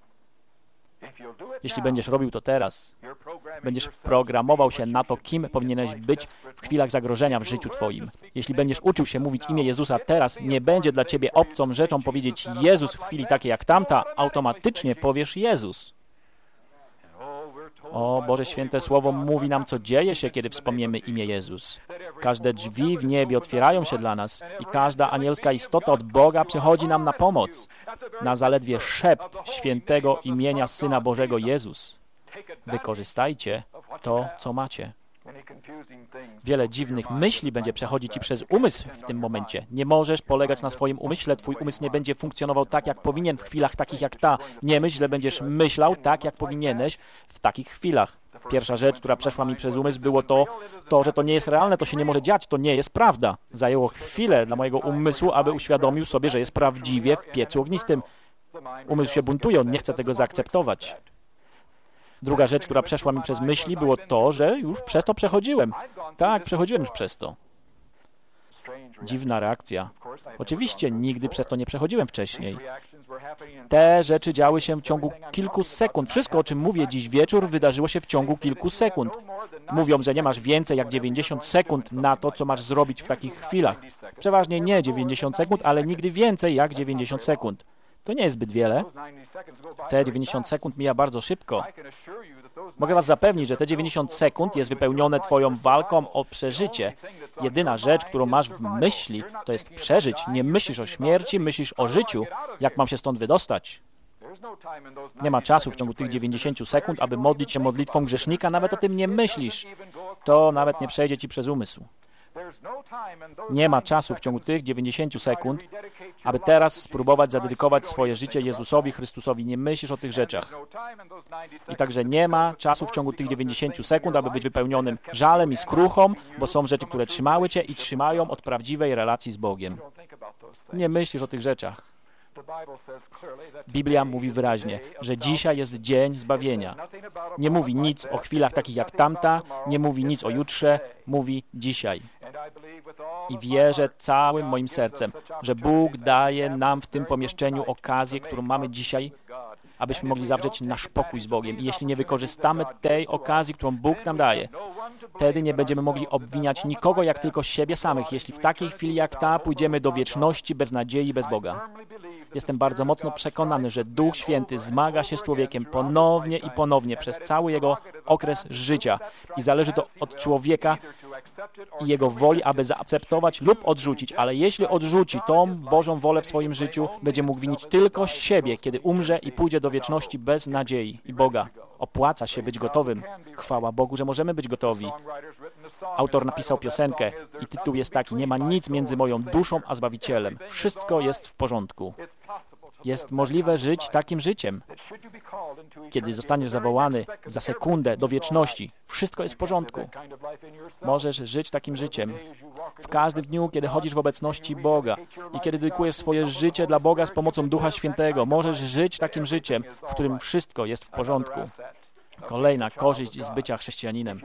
Jeśli będziesz robił to teraz, będziesz programował się na to, kim powinieneś być w chwilach zagrożenia w życiu Twoim. Jeśli będziesz uczył się mówić imię Jezusa teraz, nie będzie dla Ciebie obcą rzeczą powiedzieć Jezus w chwili takiej jak tamta, automatycznie powiesz Jezus. O Boże Święte Słowo mówi nam, co dzieje się, kiedy wspomniemy imię Jezus. Każde drzwi w niebie otwierają się dla nas i każda anielska istota od Boga przychodzi nam na pomoc. Na zaledwie szept świętego imienia Syna Bożego Jezus. Wykorzystajcie to, co macie. Wiele dziwnych myśli będzie przechodzić Ci przez umysł w tym momencie. Nie możesz polegać na swoim umyśle. Twój umysł nie będzie funkcjonował tak, jak powinien w chwilach takich jak ta. Nie myśl, że będziesz myślał tak, jak powinieneś w takich chwilach. Pierwsza rzecz, która przeszła mi przez umysł, było to, że to nie jest realne, to się nie może dziać, to nie jest prawda. Zajęło chwilę dla mojego umysłu, aby uświadomił sobie, że jest prawdziwie w piecu ognistym. Umysł się buntuje, on nie chce tego zaakceptować. Druga rzecz, która przeszła mi przez myśli, było to, że już przez to przechodziłem. Tak, przechodziłem już przez to. Dziwna reakcja. Oczywiście nigdy przez to nie przechodziłem wcześniej. Te rzeczy działy się w ciągu kilku sekund. Wszystko, o czym mówię dziś wieczór, wydarzyło się w ciągu kilku sekund. Mówią, że nie masz więcej jak 90 sekund na to, co masz zrobić w takich chwilach. Przeważnie nie 90 sekund, ale nigdy więcej jak 90 sekund. To nie jest zbyt wiele. Te 90 sekund mija bardzo szybko. Mogę Was zapewnić, że te 90 sekund jest wypełnione Twoją walką o przeżycie. Jedyna rzecz, którą masz w myśli, to jest przeżyć. Nie myślisz o śmierci, myślisz o życiu. Jak mam się stąd wydostać? Nie ma czasu w ciągu tych 90 sekund, aby modlić się modlitwą grzesznika. Nawet o tym nie myślisz. To nawet nie przejdzie Ci przez umysł. Nie ma czasu w ciągu tych 90 sekund, aby teraz spróbować zadedykować swoje życie Jezusowi Chrystusowi. Nie myślisz o tych rzeczach. I także nie ma czasu w ciągu tych 90 sekund, aby być wypełnionym żalem i skruchą, bo są rzeczy, które trzymały Cię i trzymają od prawdziwej relacji z Bogiem. Nie myślisz o tych rzeczach. Biblia mówi wyraźnie, że dzisiaj jest dzień zbawienia. Nie mówi nic o chwilach takich jak tamta, nie mówi nic o jutrze, mówi dzisiaj. I wierzę całym moim sercem, że Bóg daje nam w tym pomieszczeniu okazję, którą mamy dzisiaj, abyśmy mogli zawrzeć nasz pokój z Bogiem. I jeśli nie wykorzystamy tej okazji, którą Bóg nam daje, wtedy nie będziemy mogli obwiniać nikogo, jak tylko siebie samych, jeśli w takiej chwili jak ta pójdziemy do wieczności bez nadziei, bez Boga. Jestem bardzo mocno przekonany, że Duch Święty zmaga się z człowiekiem ponownie i ponownie przez cały jego okres życia. I zależy to od człowieka i jego woli, aby zaakceptować lub odrzucić. Ale jeśli odrzuci tą Bożą wolę w swoim życiu, będzie mógł winić tylko siebie, kiedy umrze i pójdzie do wieczności bez nadziei i Boga. Opłaca się być gotowym. Chwała Bogu, że możemy być gotowi. Autor napisał piosenkę i tytuł jest taki: nie ma nic między moją duszą a Zbawicielem. Wszystko jest w porządku. Jest możliwe żyć takim życiem. Kiedy zostaniesz zawołany za sekundę do wieczności, wszystko jest w porządku. Możesz żyć takim życiem. W każdym dniu, kiedy chodzisz w obecności Boga i kiedy dedykujesz swoje życie dla Boga z pomocą Ducha Świętego, możesz żyć takim życiem, w którym wszystko jest w porządku. Kolejna korzyść z bycia chrześcijaninem.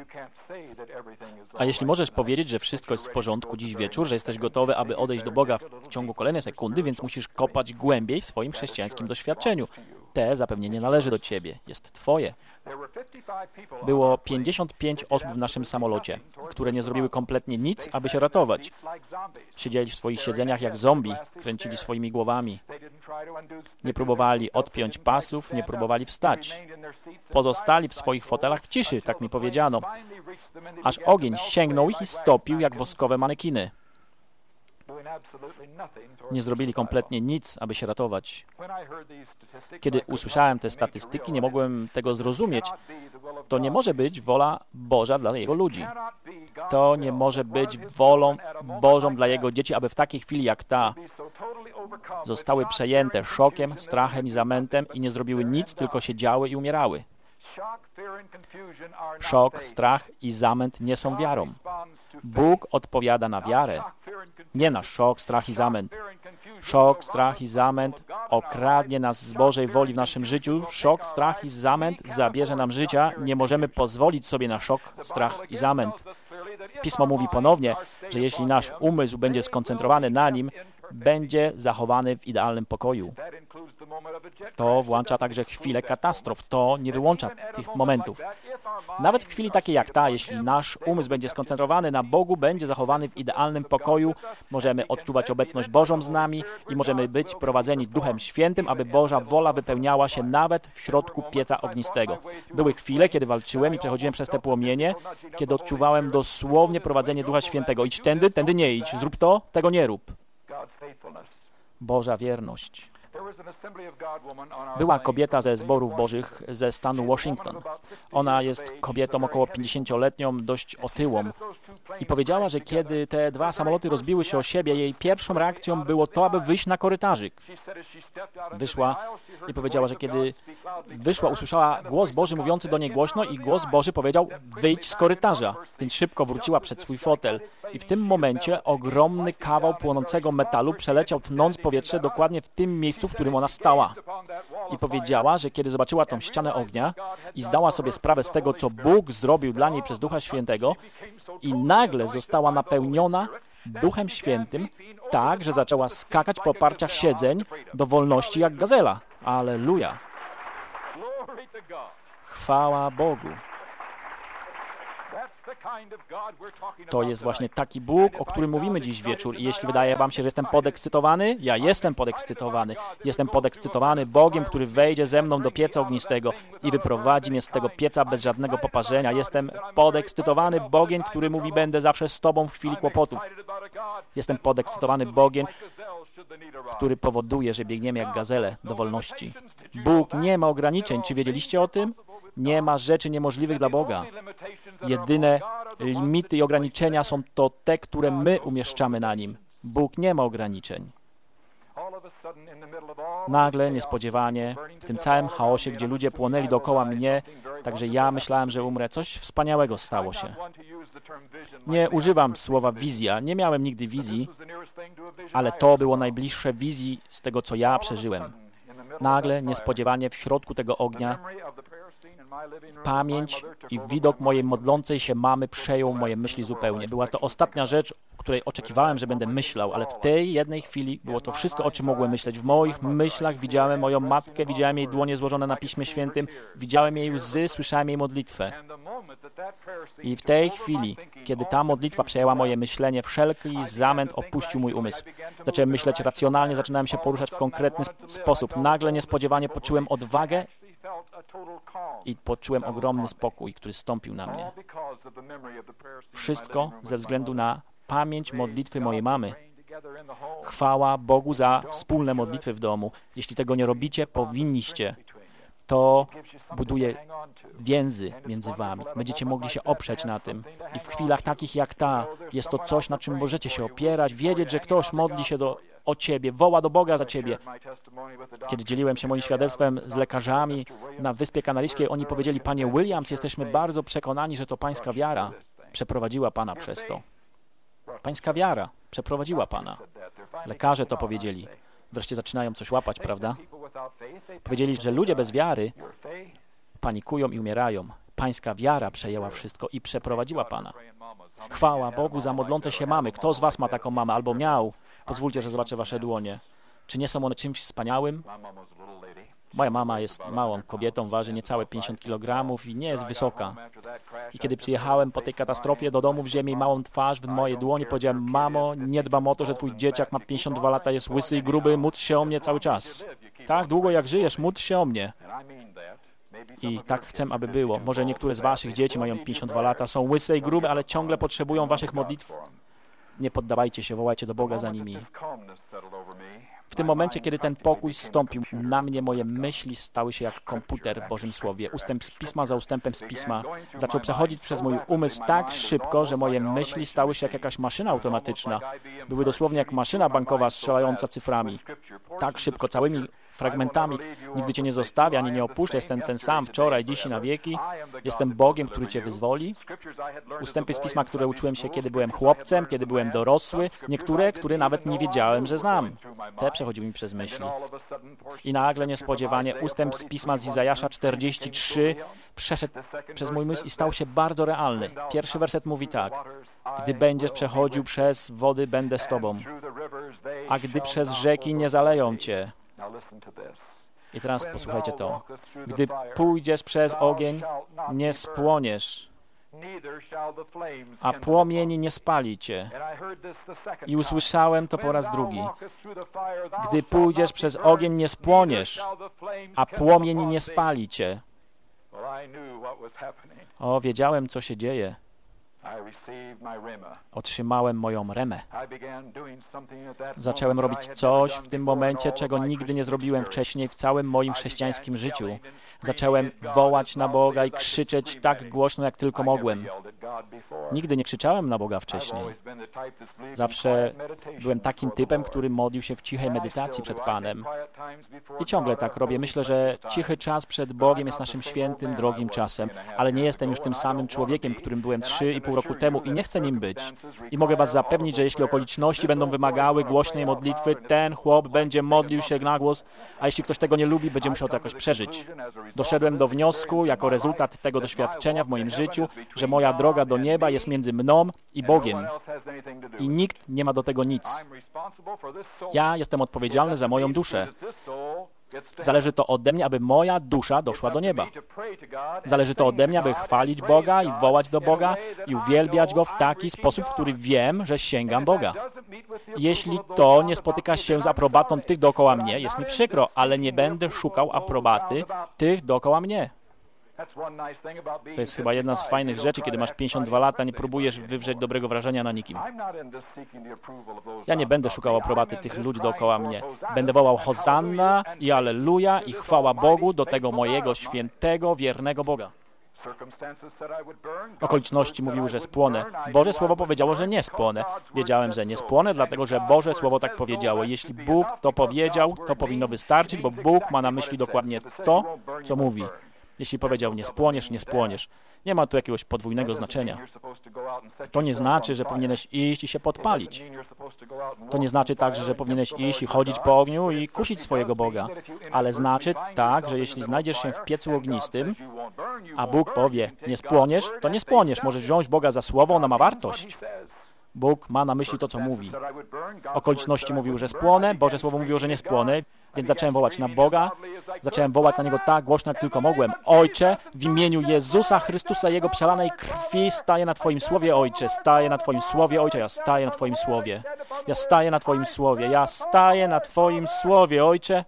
A jeśli możesz powiedzieć, że wszystko jest w porządku dziś wieczór, że jesteś gotowy, aby odejść do Boga w ciągu kolejnej sekundy, więc musisz kopać głębiej w swoim chrześcijańskim doświadczeniu. Te zapewnienie należy do Ciebie, jest Twoje. Było 55 osób w naszym samolocie, które nie zrobiły kompletnie nic, aby się ratować. Siedzieli w swoich siedzeniach jak zombie, kręcili swoimi głowami. Nie próbowali odpiąć pasów, nie próbowali wstać. Pozostali w swoich fotelach w ciszy, tak mi powiedziano, aż ogień sięgnął ich i stopił jak woskowe manekiny. Nie zrobili kompletnie nic, aby się ratować. Kiedy usłyszałem te statystyki, nie mogłem tego zrozumieć. To nie może być wola Boża dla Jego ludzi. To nie może być wolą Bożą dla Jego dzieci, aby w takiej chwili jak ta zostały przejęte szokiem, strachem i zamętem i nie zrobiły nic, tylko siedziały i umierały. Szok, strach i zamęt nie są wiarą. Bóg odpowiada na wiarę, nie na szok, strach i zamęt. Szok, strach i zamęt okradnie nas z Bożej woli w naszym życiu. Szok, strach i zamęt zabierze nam życia. Nie możemy pozwolić sobie na szok, strach i zamęt. Pismo mówi ponownie, że jeśli nasz umysł będzie skoncentrowany na nim, będzie zachowany w idealnym pokoju. To włącza także chwile katastrof. To nie wyłącza tych momentów. Nawet w chwili takiej jak ta, jeśli nasz umysł będzie skoncentrowany na Bogu, będzie zachowany w idealnym pokoju, możemy odczuwać obecność Bożą z nami i możemy być prowadzeni Duchem Świętym, aby Boża wola wypełniała się nawet w środku pieca ognistego. Były chwile, kiedy walczyłem i przechodziłem przez te płomienie, kiedy odczuwałem dosłownie prowadzenie Ducha Świętego. Idź tędy, tędy nie idź. Zrób to, tego nie rób. Boża wierność. Była kobieta ze zborów bożych ze stanu Washington. Ona jest kobietą około 50-letnią, dość otyłą. I powiedziała, że kiedy te dwa samoloty rozbiły się o siebie, jej pierwszą reakcją było to, aby wyjść na korytarzyk. Wyszła i powiedziała, że kiedy wyszła, usłyszała głos Boży mówiący do niej głośno i głos Boży powiedział: wyjdź z korytarza. Więc szybko wróciła przed swój fotel. I w tym momencie ogromny kawał płonącego metalu przeleciał tnąc powietrze dokładnie w tym miejscu, w którym ona stała. I powiedziała, że kiedy zobaczyła tą ścianę ognia i zdała sobie sprawę z tego, co Bóg zrobił dla niej przez Ducha Świętego, i nagle została napełniona Duchem Świętym tak, że zaczęła skakać po oparciach siedzeń do wolności jak gazela. Alleluja! Chwała Bogu! To jest właśnie taki Bóg, o którym mówimy dziś wieczór. I jeśli wydaje wam się, że jestem podekscytowany, ja jestem podekscytowany. Jestem podekscytowany Bogiem, który wejdzie ze mną do pieca ognistego i wyprowadzi mnie z tego pieca bez żadnego poparzenia. Jestem podekscytowany Bogiem, który mówi: będę zawsze z tobą w chwili kłopotów. Jestem podekscytowany Bogiem, który powoduje, że biegniemy jak gazele do wolności. Bóg nie ma ograniczeń. Czy wiedzieliście o tym? Nie ma rzeczy niemożliwych dla Boga. Jedyne limity i ograniczenia są to te, które my umieszczamy na Nim. Bóg nie ma ograniczeń. Nagle, niespodziewanie, w tym całym chaosie, gdzie ludzie płonęli dookoła mnie, także ja myślałem, że umrę, coś wspaniałego stało się. Nie używam słowa wizja, nie miałem nigdy wizji, ale to było najbliższe wizji z tego, co ja przeżyłem. Nagle, niespodziewanie, w środku tego ognia, pamięć i widok mojej modlącej się mamy przejął moje myśli zupełnie. Była to ostatnia rzecz, o której oczekiwałem, że będę myślał, ale w tej jednej chwili było to wszystko, o czym mogłem myśleć. W moich myślach widziałem moją matkę, widziałem jej dłonie złożone na Piśmie Świętym, widziałem jej łzy, słyszałem jej modlitwę. I w tej chwili, kiedy ta modlitwa przejęła moje myślenie, wszelki zamęt opuścił mój umysł. Zacząłem myśleć racjonalnie, zaczynałem się poruszać w konkretny sposób. Nagle, niespodziewanie poczułem odwagę i poczułem ogromny spokój, który stąpił na mnie. Wszystko ze względu na pamięć modlitwy mojej mamy. Chwała Bogu za wspólne modlitwy w domu. Jeśli tego nie robicie, powinniście. To buduje więzy między wami. Będziecie mogli się oprzeć na tym. I w chwilach takich jak ta, jest to coś, na czym możecie się opierać, wiedzieć, że ktoś modli się o ciebie, woła do Boga za ciebie. Kiedy dzieliłem się moim świadectwem z lekarzami na Wyspie Kanaryjskiej, oni powiedzieli: Panie Williams, jesteśmy bardzo przekonani, że to pańska wiara przeprowadziła pana przez to. Pańska wiara przeprowadziła pana. Lekarze to powiedzieli. Wreszcie zaczynają coś łapać, prawda? Powiedzieli, że ludzie bez wiary panikują i umierają. Pańska wiara przejęła wszystko i przeprowadziła pana. Chwała Bogu za modlące się mamy. Kto z was ma taką mamę albo miał? Pozwólcie, że zobaczę wasze dłonie. Czy nie są one czymś wspaniałym? Moja mama jest małą kobietą, waży niecałe 50 kg i nie jest wysoka. I kiedy przyjechałem po tej katastrofie do domu, wziąłem jej małą twarz w moje dłonie, powiedziałem: mamo, nie dbam o to, że twój dzieciak ma 52 lata, jest łysy i gruby, módl się o mnie cały czas. Tak długo jak żyjesz, módl się o mnie. I tak chcę, aby było. Może niektóre z waszych dzieci mają 52 lata, są łyse i grube, ale ciągle potrzebują waszych modlitw. Nie poddawajcie się, wołajcie do Boga za nimi. W tym momencie, kiedy ten pokój zstąpił na mnie, moje myśli stały się jak komputer w Bożym Słowie. Ustęp z Pisma za ustępem z Pisma zaczął przechodzić przez mój umysł tak szybko, że moje myśli stały się jak jakaś maszyna automatyczna. Były dosłownie jak maszyna bankowa strzelająca cyframi. Tak szybko, całymi fragmentami. Nigdy Cię nie zostawię, ani nie opuszczę. Jestem ten sam wczoraj, dziś i na wieki. Jestem Bogiem, który Cię wyzwoli. Ustępy z Pisma, które uczyłem się, kiedy byłem chłopcem, kiedy byłem dorosły. Niektóre, które nawet nie wiedziałem, że znam. Te przechodziły mi przez myśli. I nagle niespodziewanie ustęp z Pisma z Izajasza 43 przeszedł przez mój myśl i stał się bardzo realny. Pierwszy werset mówi tak. Gdy będziesz przechodził przez wody, będę z Tobą. A gdy przez rzeki nie zaleją Cię. I teraz posłuchajcie to. Gdy pójdziesz przez ogień, nie spłoniesz, a płomień nie spali cię. I usłyszałem to po raz drugi. Gdy pójdziesz przez ogień, nie spłoniesz, a płomień nie spali cię. O, wiedziałem, co się dzieje. Otrzymałem moją remę. Zacząłem robić coś w tym momencie, czego nigdy nie zrobiłem wcześniej w całym moim chrześcijańskim życiu. Zacząłem wołać na Boga i krzyczeć tak głośno, jak tylko mogłem. Nigdy nie krzyczałem na Boga wcześniej. Zawsze byłem takim typem, który modlił się w cichej medytacji przed Panem. I ciągle tak robię. Myślę, że cichy czas przed Bogiem jest naszym świętym, drogim czasem, ale nie jestem już tym samym człowiekiem, którym byłem 3,5 roku temu i nie chcę nim być. I mogę was zapewnić, że jeśli okoliczności będą wymagały głośnej modlitwy, ten chłop będzie modlił się na głos, a jeśli ktoś tego nie lubi, będzie musiał to jakoś przeżyć. Doszedłem do wniosku, jako rezultat tego doświadczenia w moim życiu, że moja droga do nieba jest między mną i Bogiem. I nikt nie ma do tego nic. Ja jestem odpowiedzialny za moją duszę. Zależy to ode mnie, aby moja dusza doszła do nieba. Zależy to ode mnie, aby chwalić Boga i wołać do Boga i uwielbiać Go w taki sposób, w który wiem, że sięgam Boga. Jeśli to nie spotyka się z aprobatą tych dookoła mnie, jest mi przykro, ale nie będę szukał aprobaty tych dookoła mnie. To jest chyba jedna z fajnych rzeczy, kiedy masz 52 lata, nie próbujesz wywrzeć dobrego wrażenia na nikim. Ja nie będę szukał aprobaty tych ludzi dookoła mnie. Będę wołał Hosanna i Alleluja i chwała Bogu do tego mojego świętego, wiernego Boga. Okoliczności mówiły, że spłonę. Boże Słowo powiedziało, że nie spłonę. Wiedziałem, że nie spłonę, dlatego że Boże Słowo tak powiedziało. Jeśli Bóg to powiedział, to powinno wystarczyć, bo Bóg ma na myśli dokładnie to, co mówi. Jeśli powiedział nie spłoniesz, nie spłoniesz. Nie ma tu jakiegoś podwójnego znaczenia. To nie znaczy, że powinieneś iść i się podpalić. To nie znaczy także, że powinieneś iść i chodzić po ogniu i kusić swojego Boga. Ale znaczy tak, że jeśli znajdziesz się w piecu ognistym, a Bóg powie, nie spłoniesz, to nie spłoniesz. Możesz wziąć Boga za słowo, ono ma wartość. Bóg ma na myśli to, co mówi. Okoliczności mówił, że spłonę, Boże Słowo mówiło, że nie spłonę, więc zacząłem wołać na Boga, zacząłem wołać na Niego tak głośno, jak tylko mogłem. Ojcze, w imieniu Jezusa Chrystusa, Jego przelanej krwi, staję na Twoim Słowie, Ojcze, staję na Twoim Słowie, Ojcze, ja staję na Twoim Słowie. Ja staję na Twoim Słowie, ja staję na Twoim Słowie, Ojcze.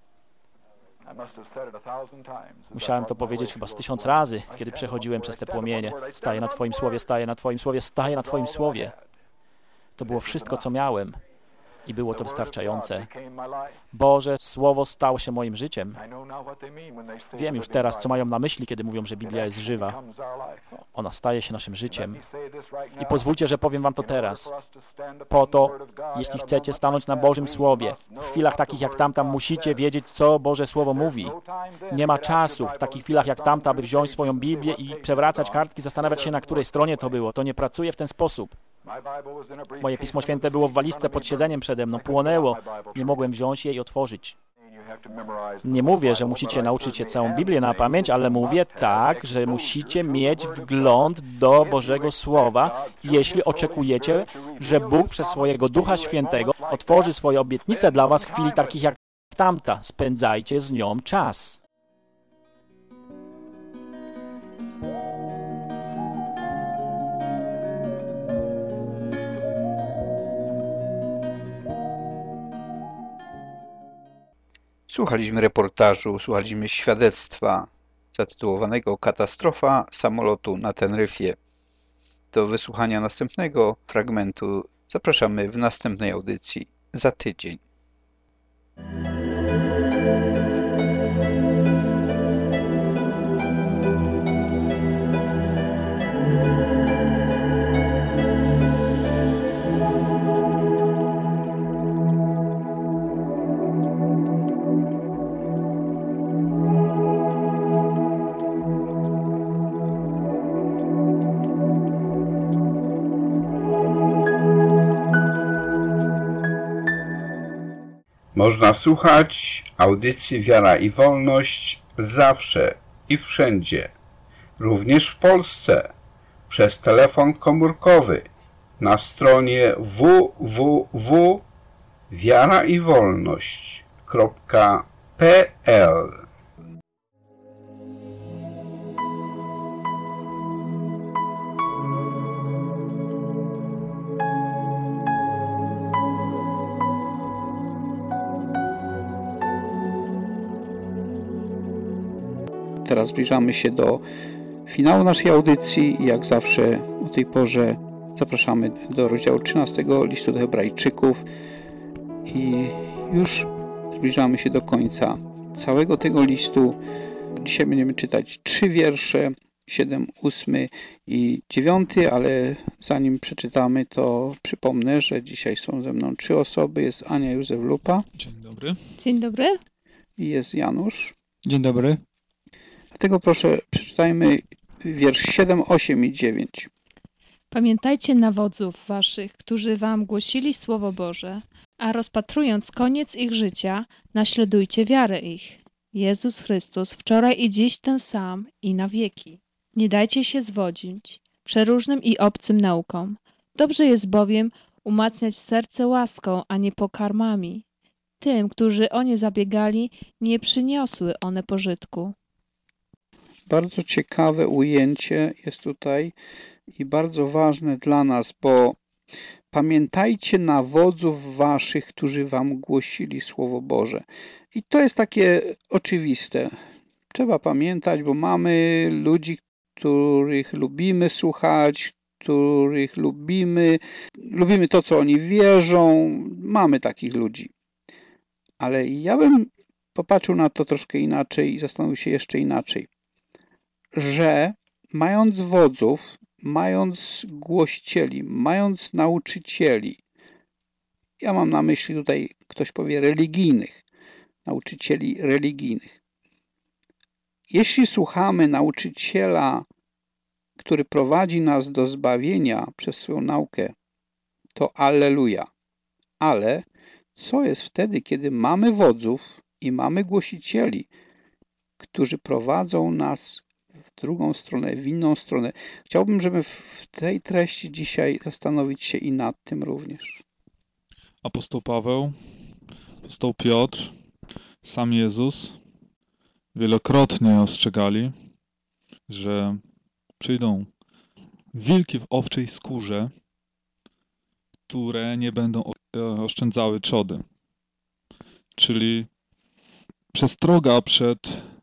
Musiałem to powiedzieć chyba z 1000 razy, kiedy przechodziłem przez te płomienie. Staję na Twoim Słowie, staję na Twoim Słowie, staję na Twoim Słowie. To było wszystko, co miałem. I było to wystarczające. Boże Słowo stało się moim życiem. Wiem już teraz, co mają na myśli, kiedy mówią, że Biblia jest żywa. Ona staje się naszym życiem. I pozwólcie, że powiem wam to teraz. Po to, jeśli chcecie stanąć na Bożym Słowie, w chwilach takich jak tamta musicie wiedzieć, co Boże Słowo mówi. Nie ma czasu w takich chwilach jak tamta, by wziąć swoją Biblię i przewracać kartki, zastanawiać się, na której stronie to było. To nie pracuje w ten sposób. Moje Pismo Święte było w walizce pod siedzeniem przede mną, płonęło. Nie mogłem wziąć jej i otworzyć. Nie mówię, że musicie nauczyć się całą Biblię na pamięć, ale mówię tak, że musicie mieć wgląd do Bożego Słowa, jeśli oczekujecie, że Bóg przez swojego Ducha Świętego otworzy swoje obietnice dla was w chwili takich jak tamta. Spędzajcie z nią czas. Słuchaliśmy reportażu, słuchaliśmy świadectwa zatytułowanego Katastrofa samolotu na Teneryfie. Do wysłuchania następnego fragmentu zapraszamy w następnej audycji za tydzień. Można słuchać audycji Wiara i Wolność zawsze i wszędzie, również w Polsce, przez telefon komórkowy na stronie www.wiaraiwolność.pl. Teraz zbliżamy się do finału naszej audycji i jak zawsze o tej porze zapraszamy do rozdziału 13 listu do Hebrajczyków i już zbliżamy się do końca całego tego listu. Dzisiaj będziemy czytać 3 wiersze, 7, 8 i 9, ale zanim przeczytamy, to przypomnę, że dzisiaj są ze mną 3 osoby. Jest Ania Józef Lupa. Dzień dobry. Dzień dobry. I jest Janusz. Dzień dobry. Dlatego proszę, przeczytajmy wiersz 7, 8 i 9. Pamiętajcie nawodzów waszych, którzy wam głosili Słowo Boże, a rozpatrując koniec ich życia, naśladujcie wiarę ich. Jezus Chrystus wczoraj i dziś ten sam i na wieki. Nie dajcie się zwodzić przeróżnym i obcym naukom. Dobrze jest bowiem umacniać serce łaską, a nie pokarmami. Tym, którzy o nie zabiegali, nie przyniosły one pożytku. Bardzo ciekawe ujęcie jest tutaj i bardzo ważne dla nas, bo pamiętajcie nawodzów waszych, którzy wam głosili Słowo Boże. I to jest takie oczywiste. Trzeba pamiętać, bo mamy ludzi, których lubimy słuchać, których lubimy to, co oni wierzą. Mamy takich ludzi. Ale ja bym popatrzył na to troszkę inaczej i zastanowił się jeszcze inaczej. Że mając wodzów, mając głosicieli, mając nauczycieli, ja mam na myśli tutaj, ktoś powie religijnych, nauczycieli religijnych. Jeśli słuchamy nauczyciela, który prowadzi nas do zbawienia przez swoją naukę, to alleluja. Ale co jest wtedy, kiedy mamy wodzów i mamy głosicieli, którzy prowadzą nas w drugą stronę, w inną stronę? Chciałbym, żeby w tej treści dzisiaj zastanowić się i nad tym również. Apostoł Paweł, apostoł Piotr, sam Jezus wielokrotnie ostrzegali, że przyjdą wilki w owczej skórze, które nie będą oszczędzały trzody. Czyli przestroga przed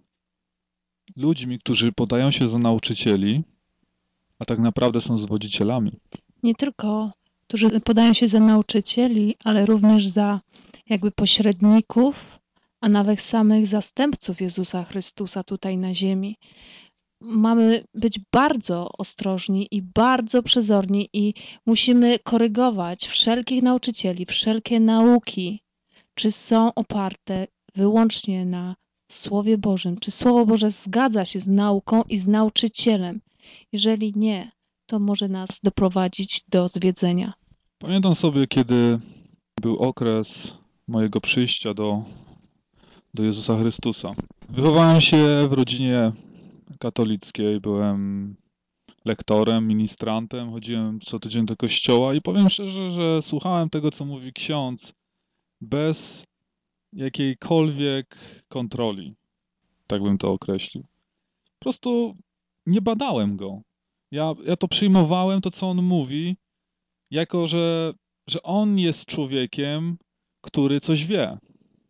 ludźmi, którzy podają się za nauczycieli, a tak naprawdę są zwodzicielami. Nie tylko, którzy podają się za nauczycieli, ale również za jakby pośredników, a nawet samych zastępców Jezusa Chrystusa tutaj na ziemi. Mamy być bardzo ostrożni i bardzo przezorni i musimy korygować wszelkich nauczycieli, wszelkie nauki, czy są oparte wyłącznie na Słowie Bożym, czy Słowo Boże zgadza się z nauką i z nauczycielem. Jeżeli nie, to może nas doprowadzić do zwiedzenia. Pamiętam sobie, kiedy był okres mojego przyjścia do Jezusa Chrystusa. Wychowałem się w rodzinie katolickiej, byłem lektorem, ministrantem, chodziłem co tydzień do kościoła i powiem szczerze, że słuchałem tego, co mówi ksiądz, bez jakiejkolwiek kontroli, tak bym to określił. Po prostu nie badałem go. Ja to przyjmowałem, to co on mówi, jako że on jest człowiekiem, który coś wie.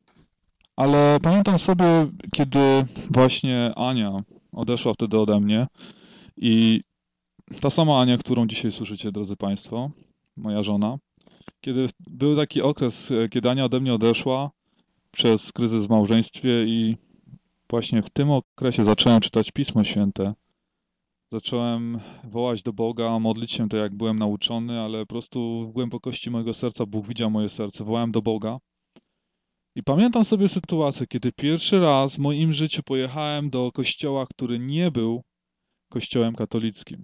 Ale pamiętam sobie, kiedy właśnie Ania odeszła wtedy ode mnie i ta sama Ania, którą dzisiaj słyszycie, drodzy Państwo, moja żona, kiedy był taki okres, kiedy Ania ode mnie odeszła, przez kryzys w małżeństwie i właśnie w tym okresie zacząłem czytać Pismo Święte. Zacząłem wołać do Boga, modlić się tak, jak byłem nauczony, ale po prostu w głębokości mojego serca Bóg widział moje serce. Wołałem do Boga. I pamiętam sobie sytuację, kiedy pierwszy raz w moim życiu pojechałem do kościoła, który nie był kościołem katolickim.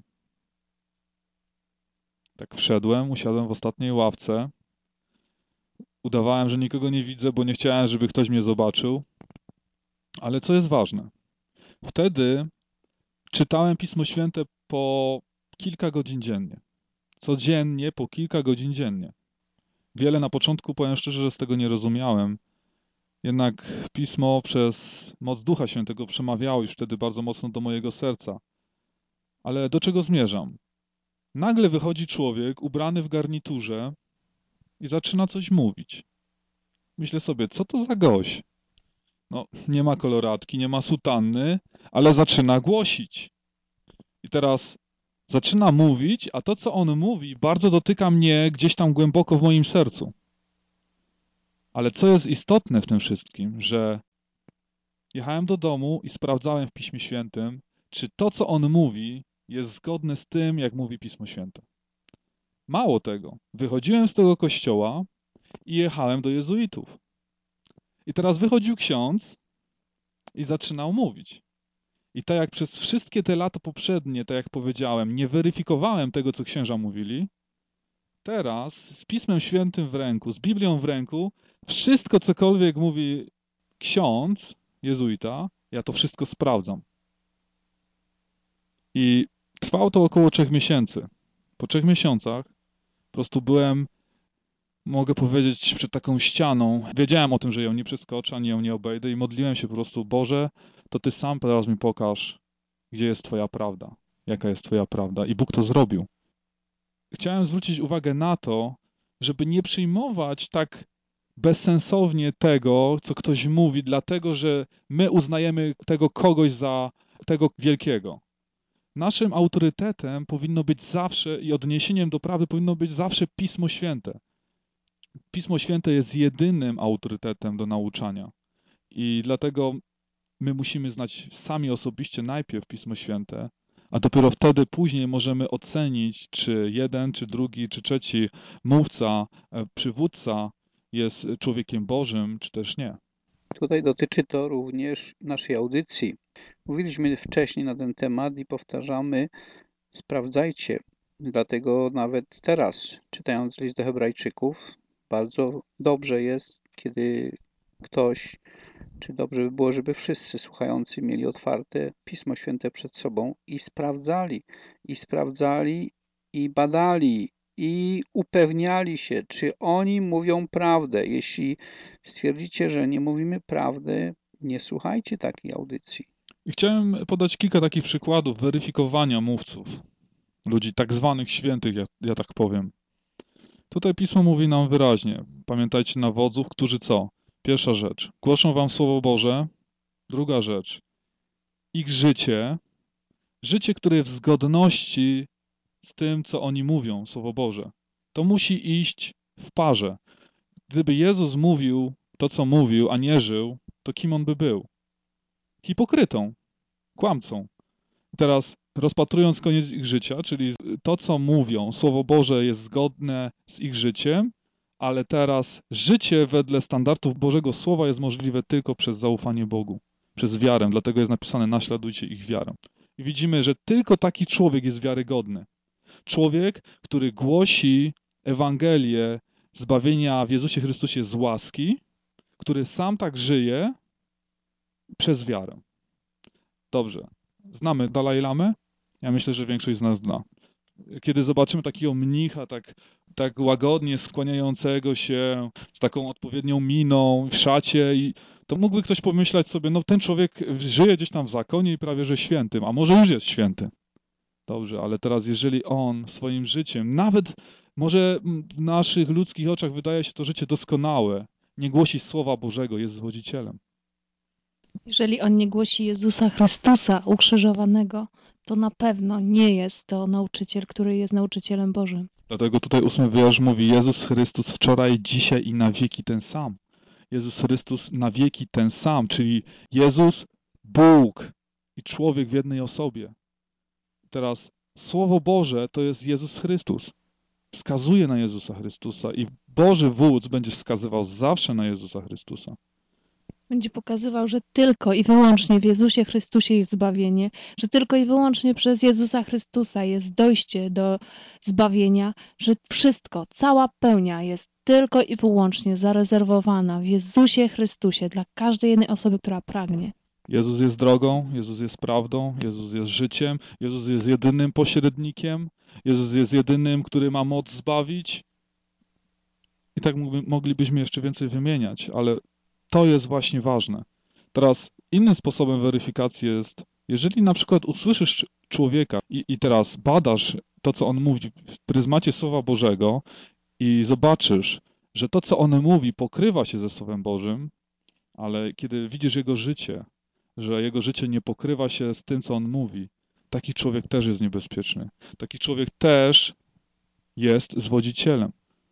Tak wszedłem, usiadłem w ostatniej ławce. Udawałem, że nikogo nie widzę, bo nie chciałem, żeby ktoś mnie zobaczył. Ale co jest ważne? Wtedy czytałem Pismo Święte po kilka godzin dziennie. Codziennie, po kilka godzin dziennie. Wiele na początku, powiem szczerze, że z tego nie rozumiałem. Jednak Pismo przez moc Ducha Świętego przemawiało już wtedy bardzo mocno do mojego serca. Ale do czego zmierzam? Nagle wychodzi człowiek ubrany w garniturze i zaczyna coś mówić. Myślę sobie, co to za gość? No, nie ma koloratki, nie ma sutanny, ale zaczyna głosić. I teraz zaczyna mówić, a to, co on mówi, bardzo dotyka mnie gdzieś tam głęboko w moim sercu. Ale co jest istotne w tym wszystkim, że jechałem do domu i sprawdzałem w Piśmie Świętym, czy to, co on mówi, jest zgodne z tym, jak mówi Pismo Święte. Mało tego, wychodziłem z tego kościoła i jechałem do jezuitów. I teraz wychodził ksiądz i zaczynał mówić. I tak jak przez wszystkie te lata poprzednie, tak jak powiedziałem, nie weryfikowałem tego, co księża mówili, teraz z Pismem Świętym w ręku, z Biblią w ręku, wszystko, cokolwiek mówi ksiądz, jezuita, ja to wszystko sprawdzam. I trwało to około 3 miesięcy. Po 3 miesiącach po prostu byłem, mogę powiedzieć, przed taką ścianą. Wiedziałem o tym, że ją nie przeskoczę, ani ją nie obejdę i modliłem się po prostu, Boże, to Ty sam teraz mi pokaż, gdzie jest Twoja prawda, jaka jest Twoja prawda. I Bóg to zrobił. Chciałem zwrócić uwagę na to, żeby nie przyjmować tak bezsensownie tego, co ktoś mówi, dlatego, że my uznajemy tego kogoś za tego wielkiego. Naszym autorytetem powinno być zawsze i odniesieniem do prawdy powinno być zawsze Pismo Święte. Pismo Święte jest jedynym autorytetem do nauczania. I dlatego my musimy znać sami osobiście najpierw Pismo Święte, a dopiero wtedy później możemy ocenić, czy jeden, czy drugi, czy trzeci mówca, przywódca jest człowiekiem Bożym, czy też nie. Tutaj dotyczy to również naszej audycji. Mówiliśmy wcześniej na ten temat i powtarzamy, sprawdzajcie. Dlatego nawet teraz, czytając list do Hebrajczyków, bardzo dobrze jest, kiedy ktoś, czy dobrze by było, żeby wszyscy słuchający mieli otwarte Pismo Święte przed sobą i sprawdzali i badali i upewniali się, czy oni mówią prawdę. Jeśli stwierdzicie, że nie mówimy prawdy, nie słuchajcie takiej audycji. I chciałem podać kilka takich przykładów weryfikowania mówców, ludzi tak zwanych świętych, ja tak powiem. Tutaj Pismo mówi nam wyraźnie, pamiętajcie na wodzów, którzy co? Pierwsza rzecz, głoszą wam Słowo Boże. Druga rzecz, ich życie, które jest w zgodności z tym, co oni mówią, Słowo Boże. To musi iść w parze. Gdyby Jezus mówił to, co mówił, a nie żył, to kim on by był? Hipokrytą, kłamcą. Teraz rozpatrując koniec ich życia, czyli to, co mówią, Słowo Boże jest zgodne z ich życiem, ale teraz życie wedle standardów Bożego Słowa jest możliwe tylko przez zaufanie Bogu, przez wiarę. Dlatego jest napisane, naśladujcie ich wiarę. I widzimy, że tylko taki człowiek jest wiarygodny. Człowiek, który głosi Ewangelię zbawienia w Jezusie Chrystusie z łaski, który sam tak żyje przez wiarę. Dobrze. Znamy Dalaj Lamę? Ja myślę, że większość z nas zna. Kiedy zobaczymy takiego mnicha tak łagodnie skłaniającego się, z taką odpowiednią miną, w szacie, to mógłby ktoś pomyśleć sobie, no ten człowiek żyje gdzieś tam w zakonie i prawie że świętym, a może już jest święty. Dobrze, ale teraz jeżeli on swoim życiem, nawet może w naszych ludzkich oczach wydaje się to życie doskonałe, nie głosi Słowa Bożego, jest zwodzicielem. Jeżeli on nie głosi Jezusa Chrystusa ukrzyżowanego, to na pewno nie jest to nauczyciel, który jest nauczycielem Bożym. Dlatego tutaj 8 wiersz mówi, Jezus Chrystus wczoraj, dzisiaj i na wieki ten sam. Jezus Chrystus na wieki ten sam, czyli Jezus, Bóg i człowiek w jednej osobie. Teraz Słowo Boże to jest Jezus Chrystus. Wskazuje na Jezusa Chrystusa i Boży Wódz będzie wskazywał zawsze na Jezusa Chrystusa. Będzie pokazywał, że tylko i wyłącznie w Jezusie Chrystusie jest zbawienie, że tylko i wyłącznie przez Jezusa Chrystusa jest dojście do zbawienia, że wszystko, cała pełnia jest tylko i wyłącznie zarezerwowana w Jezusie Chrystusie dla każdej jednej osoby, która pragnie. Jezus jest drogą, Jezus jest prawdą, Jezus jest życiem, Jezus jest jedynym pośrednikiem, Jezus jest jedynym, który ma moc zbawić. I tak moglibyśmy jeszcze więcej wymieniać, ale to jest właśnie ważne. Teraz innym sposobem weryfikacji jest, jeżeli na przykład usłyszysz człowieka i teraz badasz to, co on mówi w pryzmacie Słowa Bożego i zobaczysz, że to, co on mówi, pokrywa się ze Słowem Bożym, ale kiedy widzisz jego życie, że jego życie nie pokrywa się z tym, co on mówi, taki człowiek też jest niebezpieczny. Taki człowiek też jest zwodzicielem.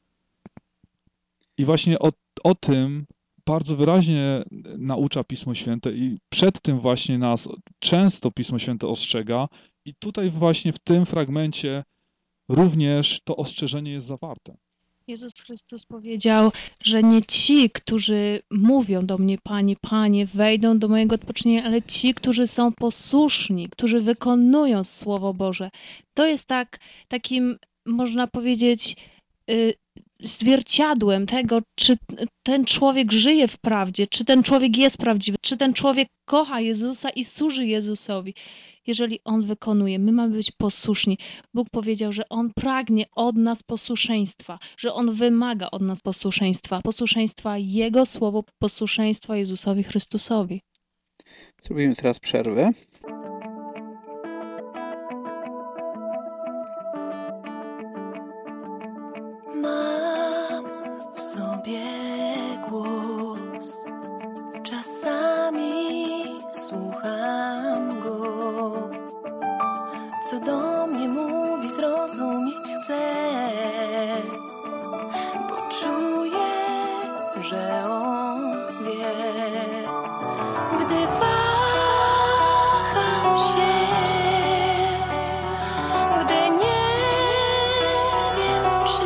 I właśnie o tym bardzo wyraźnie naucza Pismo Święte i przed tym właśnie nas często Pismo Święte ostrzega i tutaj właśnie w tym fragmencie również to ostrzeżenie jest zawarte. Jezus Chrystus powiedział, że nie ci, którzy mówią do mnie, Panie, Panie, wejdą do mojego odpocznienia, ale ci, którzy są posłuszni, którzy wykonują Słowo Boże. To jest takim, można powiedzieć, zwierciadłem tego, czy ten człowiek żyje w prawdzie, czy ten człowiek jest prawdziwy, czy ten człowiek kocha Jezusa i służy Jezusowi. Jeżeli On wykonuje, my mamy być posłuszni. Bóg powiedział, że On pragnie od nas posłuszeństwa, że On wymaga od nas posłuszeństwa Jego Słowu, posłuszeństwa Jezusowi Chrystusowi. Zrobimy teraz przerwę. Mam w sobie głos, czasami słucham go. Co do mnie mówi, zrozumieć chcę, bo czuję, że On wie. Gdy waham się, gdy nie wiem, czy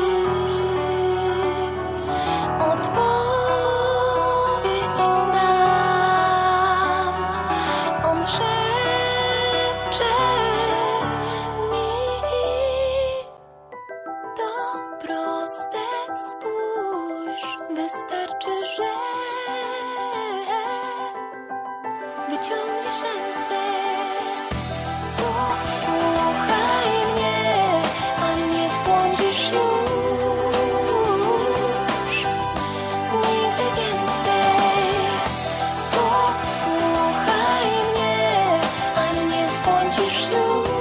odpowiedź znam, On szepcze mi. To proste, spójrz, wystarczy, że wyciągniesz ręce. Posłuchaj mnie, a nie zbłądzisz już nigdy więcej. Posłuchaj mnie, a nie zbłądzisz już.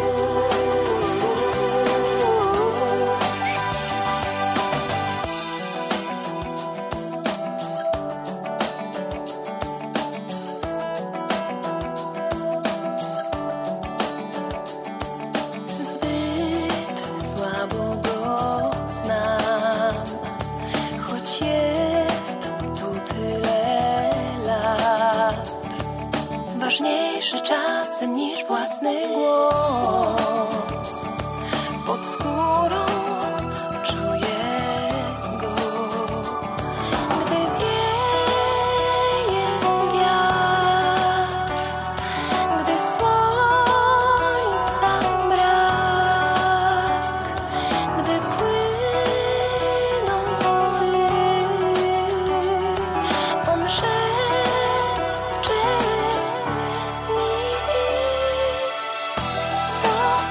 Zbyt słabo go znam, choć jest tu tyle lat. Ważniejszy czasem niż własny głos. Pod skórą czuję go, gdy wieje wiatr, gdy słońca brak, gdy płyną łzy. On szepcze mi. To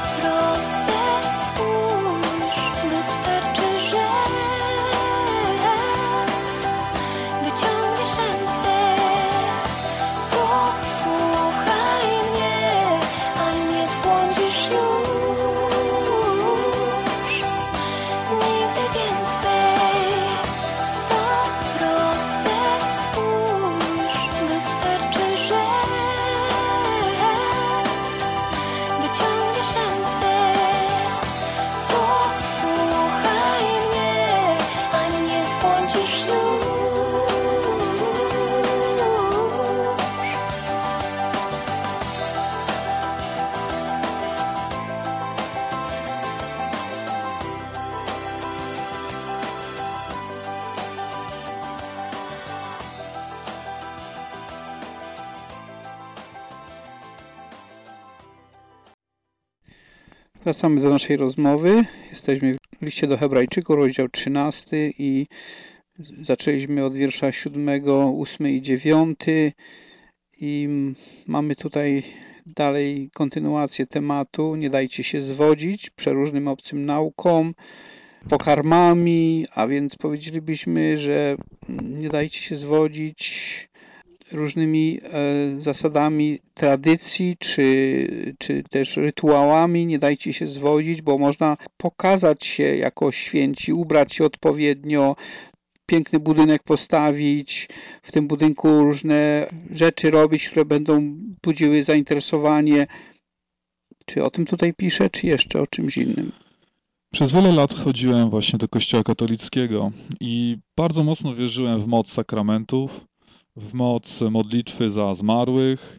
Wracamy do naszej rozmowy. Jesteśmy w liście do Hebrajczyków, rozdział 13 i zaczęliśmy od wiersza 7, 8 i 9 i mamy tutaj dalej kontynuację tematu. Nie dajcie się zwodzić przeróżnym obcym naukom, pokarmami, a więc powiedzielibyśmy, że nie dajcie się zwodzić różnymi zasadami tradycji, czy też rytuałami. Nie dajcie się zwodzić, bo można pokazać się jako święci, ubrać się odpowiednio, piękny budynek postawić, w tym budynku różne rzeczy robić, które będą budziły zainteresowanie. Czy o tym tutaj piszę, czy jeszcze o czymś innym? Przez wiele lat chodziłem właśnie do kościoła katolickiego i bardzo mocno wierzyłem w moc sakramentów, w moc modlitwy za zmarłych,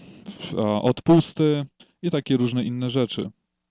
odpusty i takie różne inne rzeczy.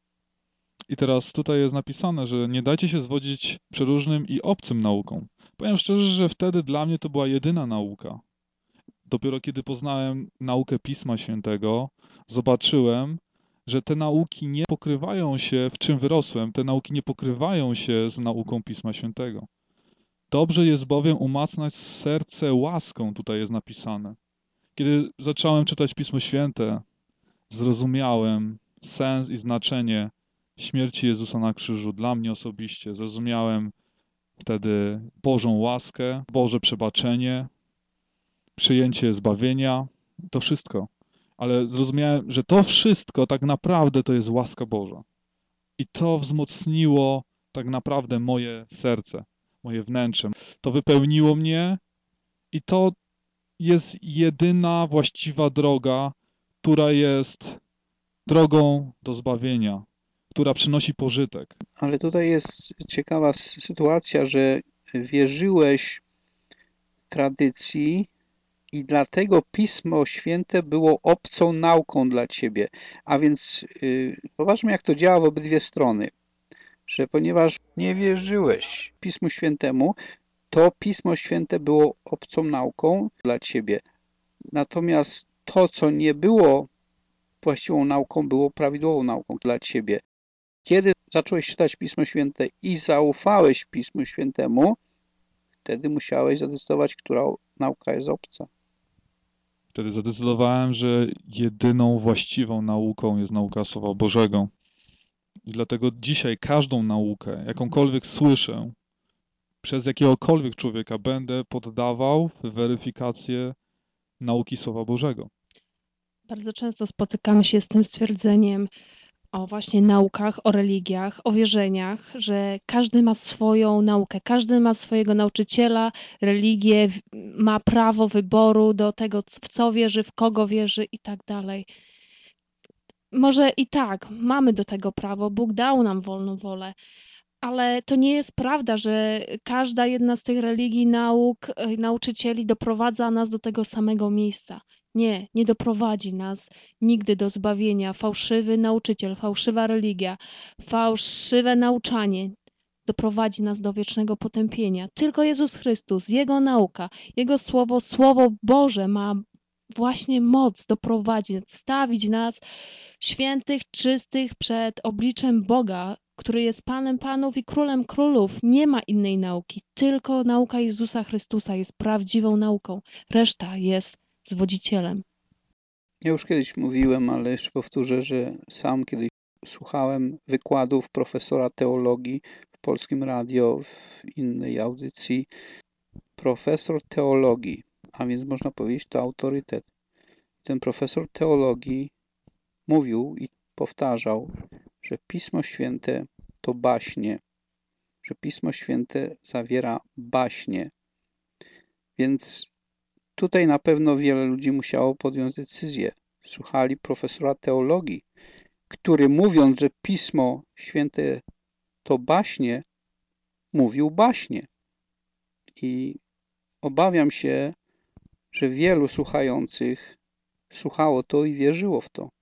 I teraz tutaj jest napisane, że nie dajcie się zwodzić przeróżnym i obcym naukom. Powiem szczerze, że wtedy dla mnie to była jedyna nauka. Dopiero kiedy poznałem naukę Pisma Świętego, zobaczyłem, że te nauki nie pokrywają się, w czym wyrosłem, te nauki nie pokrywają się z nauką Pisma Świętego. Dobrze jest bowiem umacniać serce łaską, tutaj jest napisane. Kiedy zacząłem czytać Pismo Święte, zrozumiałem sens i znaczenie śmierci Jezusa na krzyżu dla mnie osobiście. Zrozumiałem wtedy Bożą łaskę, Boże przebaczenie, przyjęcie zbawienia, to wszystko. Ale zrozumiałem, że to wszystko tak naprawdę to jest łaska Boża. I to wzmocniło tak naprawdę moje serce, moje wnętrze. To wypełniło mnie i to jest jedyna właściwa droga, która jest drogą do zbawienia, która przynosi pożytek. Ale tutaj jest ciekawa sytuacja, że wierzyłeś tradycji i dlatego Pismo Święte było obcą nauką dla ciebie. A więc poważmy, jak to działa w obydwie strony. Że ponieważ nie wierzyłeś Pismu Świętemu, to Pismo Święte było obcą nauką dla ciebie. Natomiast to, co nie było właściwą nauką, było prawidłową nauką dla ciebie. Kiedy zacząłeś czytać Pismo Święte i zaufałeś Pismu Świętemu, wtedy musiałeś zadecydować, która nauka jest obca. Wtedy zadecydowałem, że jedyną właściwą nauką jest nauka Słowa Bożego. I dlatego dzisiaj każdą naukę, jakąkolwiek słyszę, przez jakiegokolwiek człowieka będę poddawał weryfikację nauki Słowa Bożego. Bardzo często spotykamy się z tym stwierdzeniem o właśnie naukach, o religiach, o wierzeniach, że każdy ma swoją naukę, każdy ma swojego nauczyciela, religię, ma prawo wyboru do tego, w co wierzy, w kogo wierzy i tak dalej. Może i tak, mamy do tego prawo, Bóg dał nam wolną wolę, ale to nie jest prawda, że każda jedna z tych religii, nauk, nauczycieli doprowadza nas do tego samego miejsca. Nie, nie doprowadzi nas nigdy do zbawienia. Fałszywy nauczyciel, fałszywa religia, fałszywe nauczanie doprowadzi nas do wiecznego potępienia. Tylko Jezus Chrystus, Jego nauka, Jego Słowo, Słowo Boże ma właśnie moc doprowadzić, stawić nas świętych, czystych przed obliczem Boga, który jest Panem Panów i Królem Królów. Nie ma innej nauki, tylko nauka Jezusa Chrystusa jest prawdziwą nauką. Reszta jest zwodzicielem. Ja już kiedyś mówiłem, ale jeszcze powtórzę, że sam kiedyś słuchałem wykładów profesora teologii w Polskim Radio, w innej audycji. Profesor teologii, a więc można powiedzieć to autorytet. Ten profesor teologii mówił i powtarzał, że Pismo Święte to baśnie, że Pismo Święte zawiera baśnie. Więc tutaj na pewno wiele ludzi musiało podjąć decyzję. Słuchali profesora teologii, który mówiąc, że Pismo Święte to baśnie, mówił baśnie. I obawiam się, że wielu słuchających słuchało to i wierzyło w to.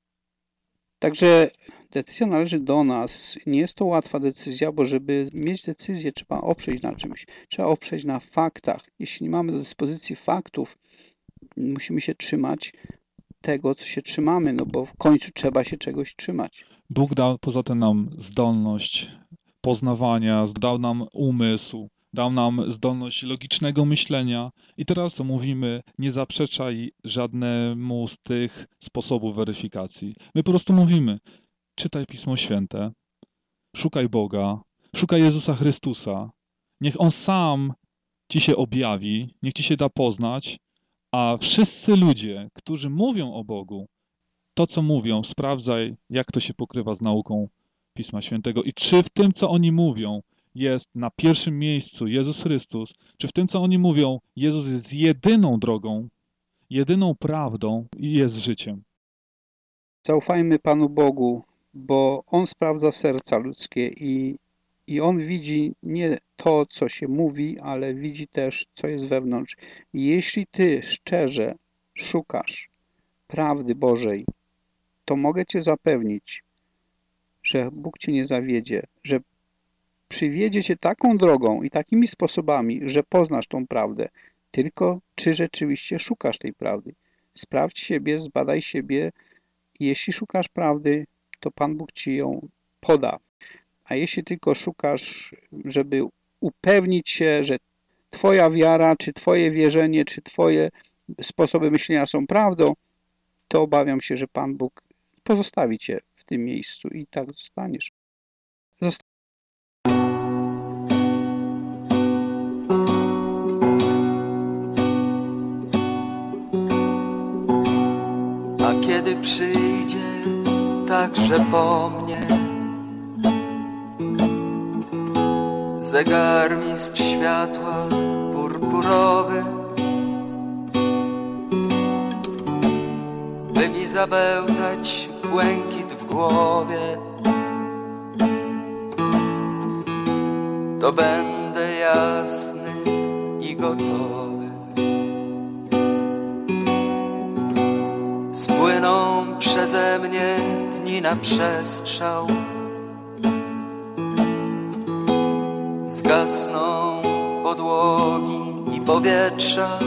Także decyzja należy do nas. Nie jest to łatwa decyzja, bo żeby mieć decyzję, trzeba oprzeć na czymś. Trzeba oprzeć na faktach. Jeśli nie mamy do dyspozycji faktów, musimy się trzymać tego, co się trzymamy, no bo w końcu trzeba się czegoś trzymać. Bóg dał poza tym nam zdolność poznawania, dał nam umysł, dał nam zdolność logicznego myślenia. I teraz co mówimy, nie zaprzeczaj żadnemu z tych sposobów weryfikacji. My po prostu mówimy, czytaj Pismo Święte, szukaj Boga, szukaj Jezusa Chrystusa. Niech On sam ci się objawi, niech ci się da poznać, a wszyscy ludzie, którzy mówią o Bogu, to co mówią, sprawdzaj, jak to się pokrywa z nauką Pisma Świętego i czy w tym, co oni mówią, jest na pierwszym miejscu Jezus Chrystus, czy w tym, co oni mówią, Jezus jest jedyną drogą, jedyną prawdą i jest życiem. Zaufajmy Panu Bogu, bo On sprawdza serca ludzkie i On widzi nie to, co się mówi, ale widzi też, co jest wewnątrz. I jeśli Ty szczerze szukasz prawdy Bożej, to mogę Cię zapewnić, że Bóg Cię nie zawiedzie, że przywiedzie Cię taką drogą i takimi sposobami, że poznasz tą prawdę. Tylko czy rzeczywiście szukasz tej prawdy? Sprawdź siebie, zbadaj siebie. Jeśli szukasz prawdy, to Pan Bóg Ci ją poda. A jeśli tylko szukasz, żeby upewnić się, że Twoja wiara, czy Twoje wierzenie, czy Twoje sposoby myślenia są prawdą, to obawiam się, że Pan Bóg pozostawi Cię w tym miejscu i tak zostaniesz. A kiedy przyjdzie także po mnie zegarmistrz światła purpurowy, by mi zabełtać błękit w głowie, to będę jasny i gotowy. Spłyną przeze mnie dni na przestrzał, zgasną podłogi i powietrza.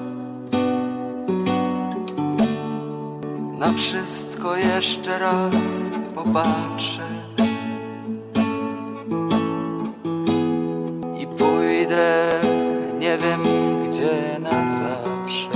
Na wszystko jeszcze raz popatrzę i pójdę nie wiem gdzie na zawsze.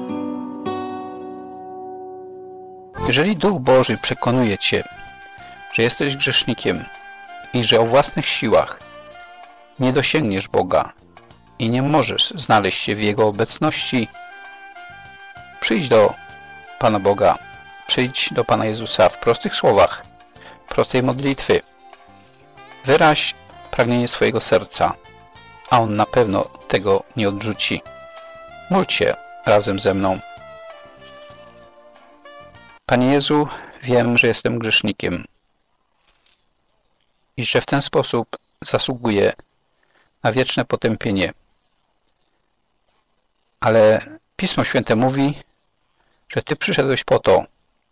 Jeżeli Duch Boży przekonuje Cię, że jesteś grzesznikiem i że o własnych siłach nie dosięgniesz Boga i nie możesz znaleźć się w Jego obecności, przyjdź do Pana Boga, przyjdź do Pana Jezusa w prostych słowach, prostej modlitwy. Wyraź pragnienie swojego serca, a On na pewno tego nie odrzuci. Módl się razem ze mną. Panie Jezu, wiem, że jestem grzesznikiem i że w ten sposób zasługuję na wieczne potępienie. Ale Pismo Święte mówi, że Ty przyszedłeś po to,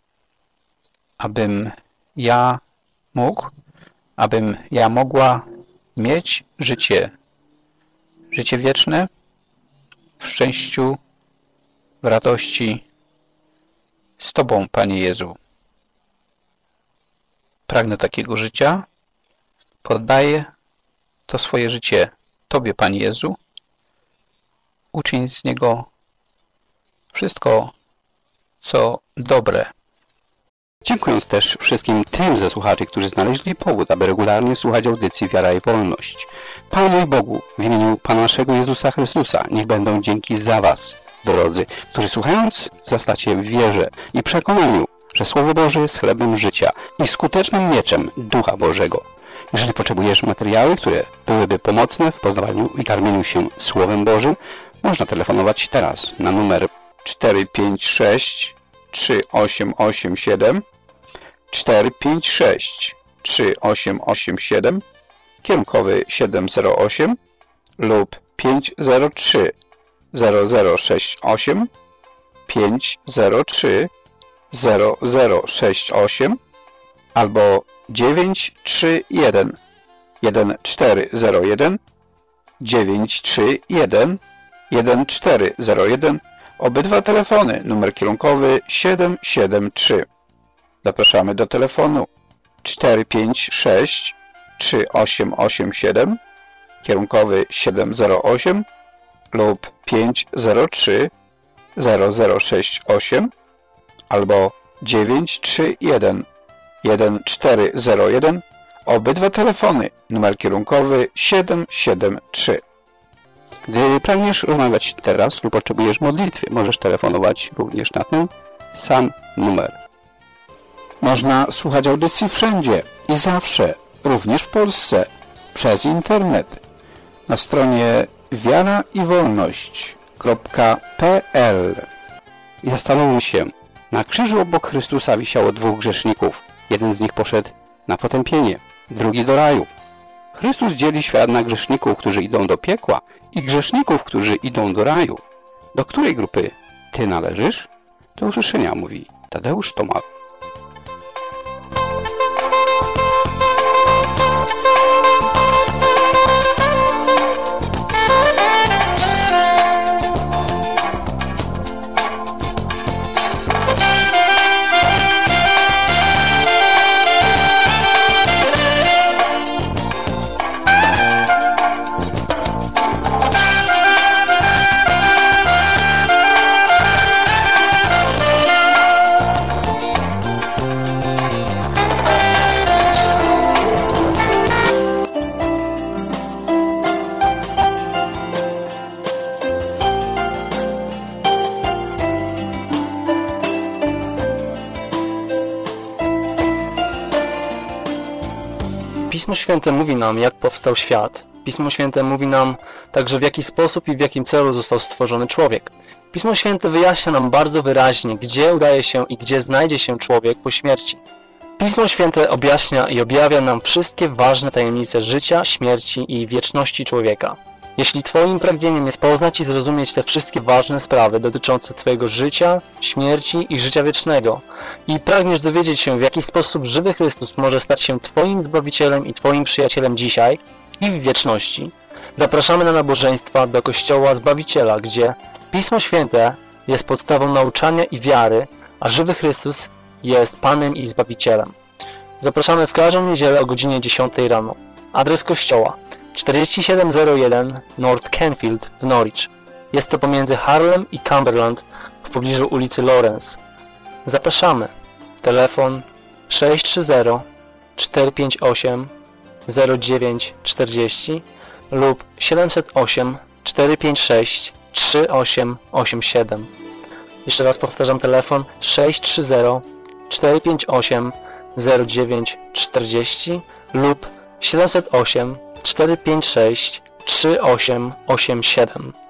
abym ja mógł, abym ja mogła mieć życie wieczne w szczęściu, w radości z Tobą, Panie Jezu. Pragnę takiego życia, poddaję to swoje życie Tobie, Panie Jezu. Uczyń z niego wszystko, co dobre. Dziękując też wszystkim tym ze słuchaczy, którzy znaleźli powód, aby regularnie słuchać audycji Wiara i Wolność. Panu Bogu, w imieniu Pana naszego Jezusa Chrystusa, niech będą dzięki za Was, drodzy, którzy słuchając wzrastacie w wierze i przekonaniu, że Słowo Boże jest chlebem życia i skutecznym mieczem Ducha Bożego. Jeżeli potrzebujesz materiały, które byłyby pomocne w poznawaniu i karmieniu się Słowem Bożym, można telefonować teraz na numer 456 3887 456 3887, kierunkowy 708 lub 503 0068 503 0068 albo 931 1401 931 1401. Obydwa telefony, numer kierunkowy 773. Zapraszamy do telefonu 456 3887, kierunkowy 708 lub 503 0068 albo 931 1401. Obydwa telefony, numer kierunkowy 773. Gdy pragniesz rozmawiać teraz lub potrzebujesz modlitwy, możesz telefonować również na ten sam numer. Można słuchać audycji wszędzie i zawsze, również w Polsce, przez internet. Na stronie wiaraiwolność.pl. I zastanówmy się, na krzyżu obok Chrystusa wisiało dwóch grzeszników. Jeden z nich poszedł na potępienie, drugi do raju. Chrystus dzieli świat na grzeszników, którzy idą do piekła i grzeszników, którzy idą do raju. Do której grupy ty należysz? Do usłyszenia, mówi Tadeusz Tomal. Pismo Święte mówi nam, jak powstał świat. Pismo Święte mówi nam także, w jaki sposób i w jakim celu został stworzony człowiek. Pismo Święte wyjaśnia nam bardzo wyraźnie, gdzie udaje się i gdzie znajdzie się człowiek po śmierci. Pismo Święte objaśnia i objawia nam wszystkie ważne tajemnice życia, śmierci i wieczności człowieka. Jeśli Twoim pragnieniem jest poznać i zrozumieć te wszystkie ważne sprawy dotyczące Twojego życia, śmierci i życia wiecznego i pragniesz dowiedzieć się, w jaki sposób żywy Chrystus może stać się Twoim Zbawicielem i Twoim przyjacielem dzisiaj i w wieczności, zapraszamy na nabożeństwa do Kościoła Zbawiciela, gdzie Pismo Święte jest podstawą nauczania i wiary, a żywy Chrystus jest Panem i Zbawicielem. Zapraszamy w każdą niedzielę o godzinie 10 rano. Adres kościoła: 4701 North Canfield w Norwich. Jest to pomiędzy Harlem i Cumberland w pobliżu ulicy Lawrence. Zapraszamy. Telefon 630 458 0940 lub 708 456 3887. Jeszcze raz powtarzam, telefon 630 458 0940 lub 708 456 3887.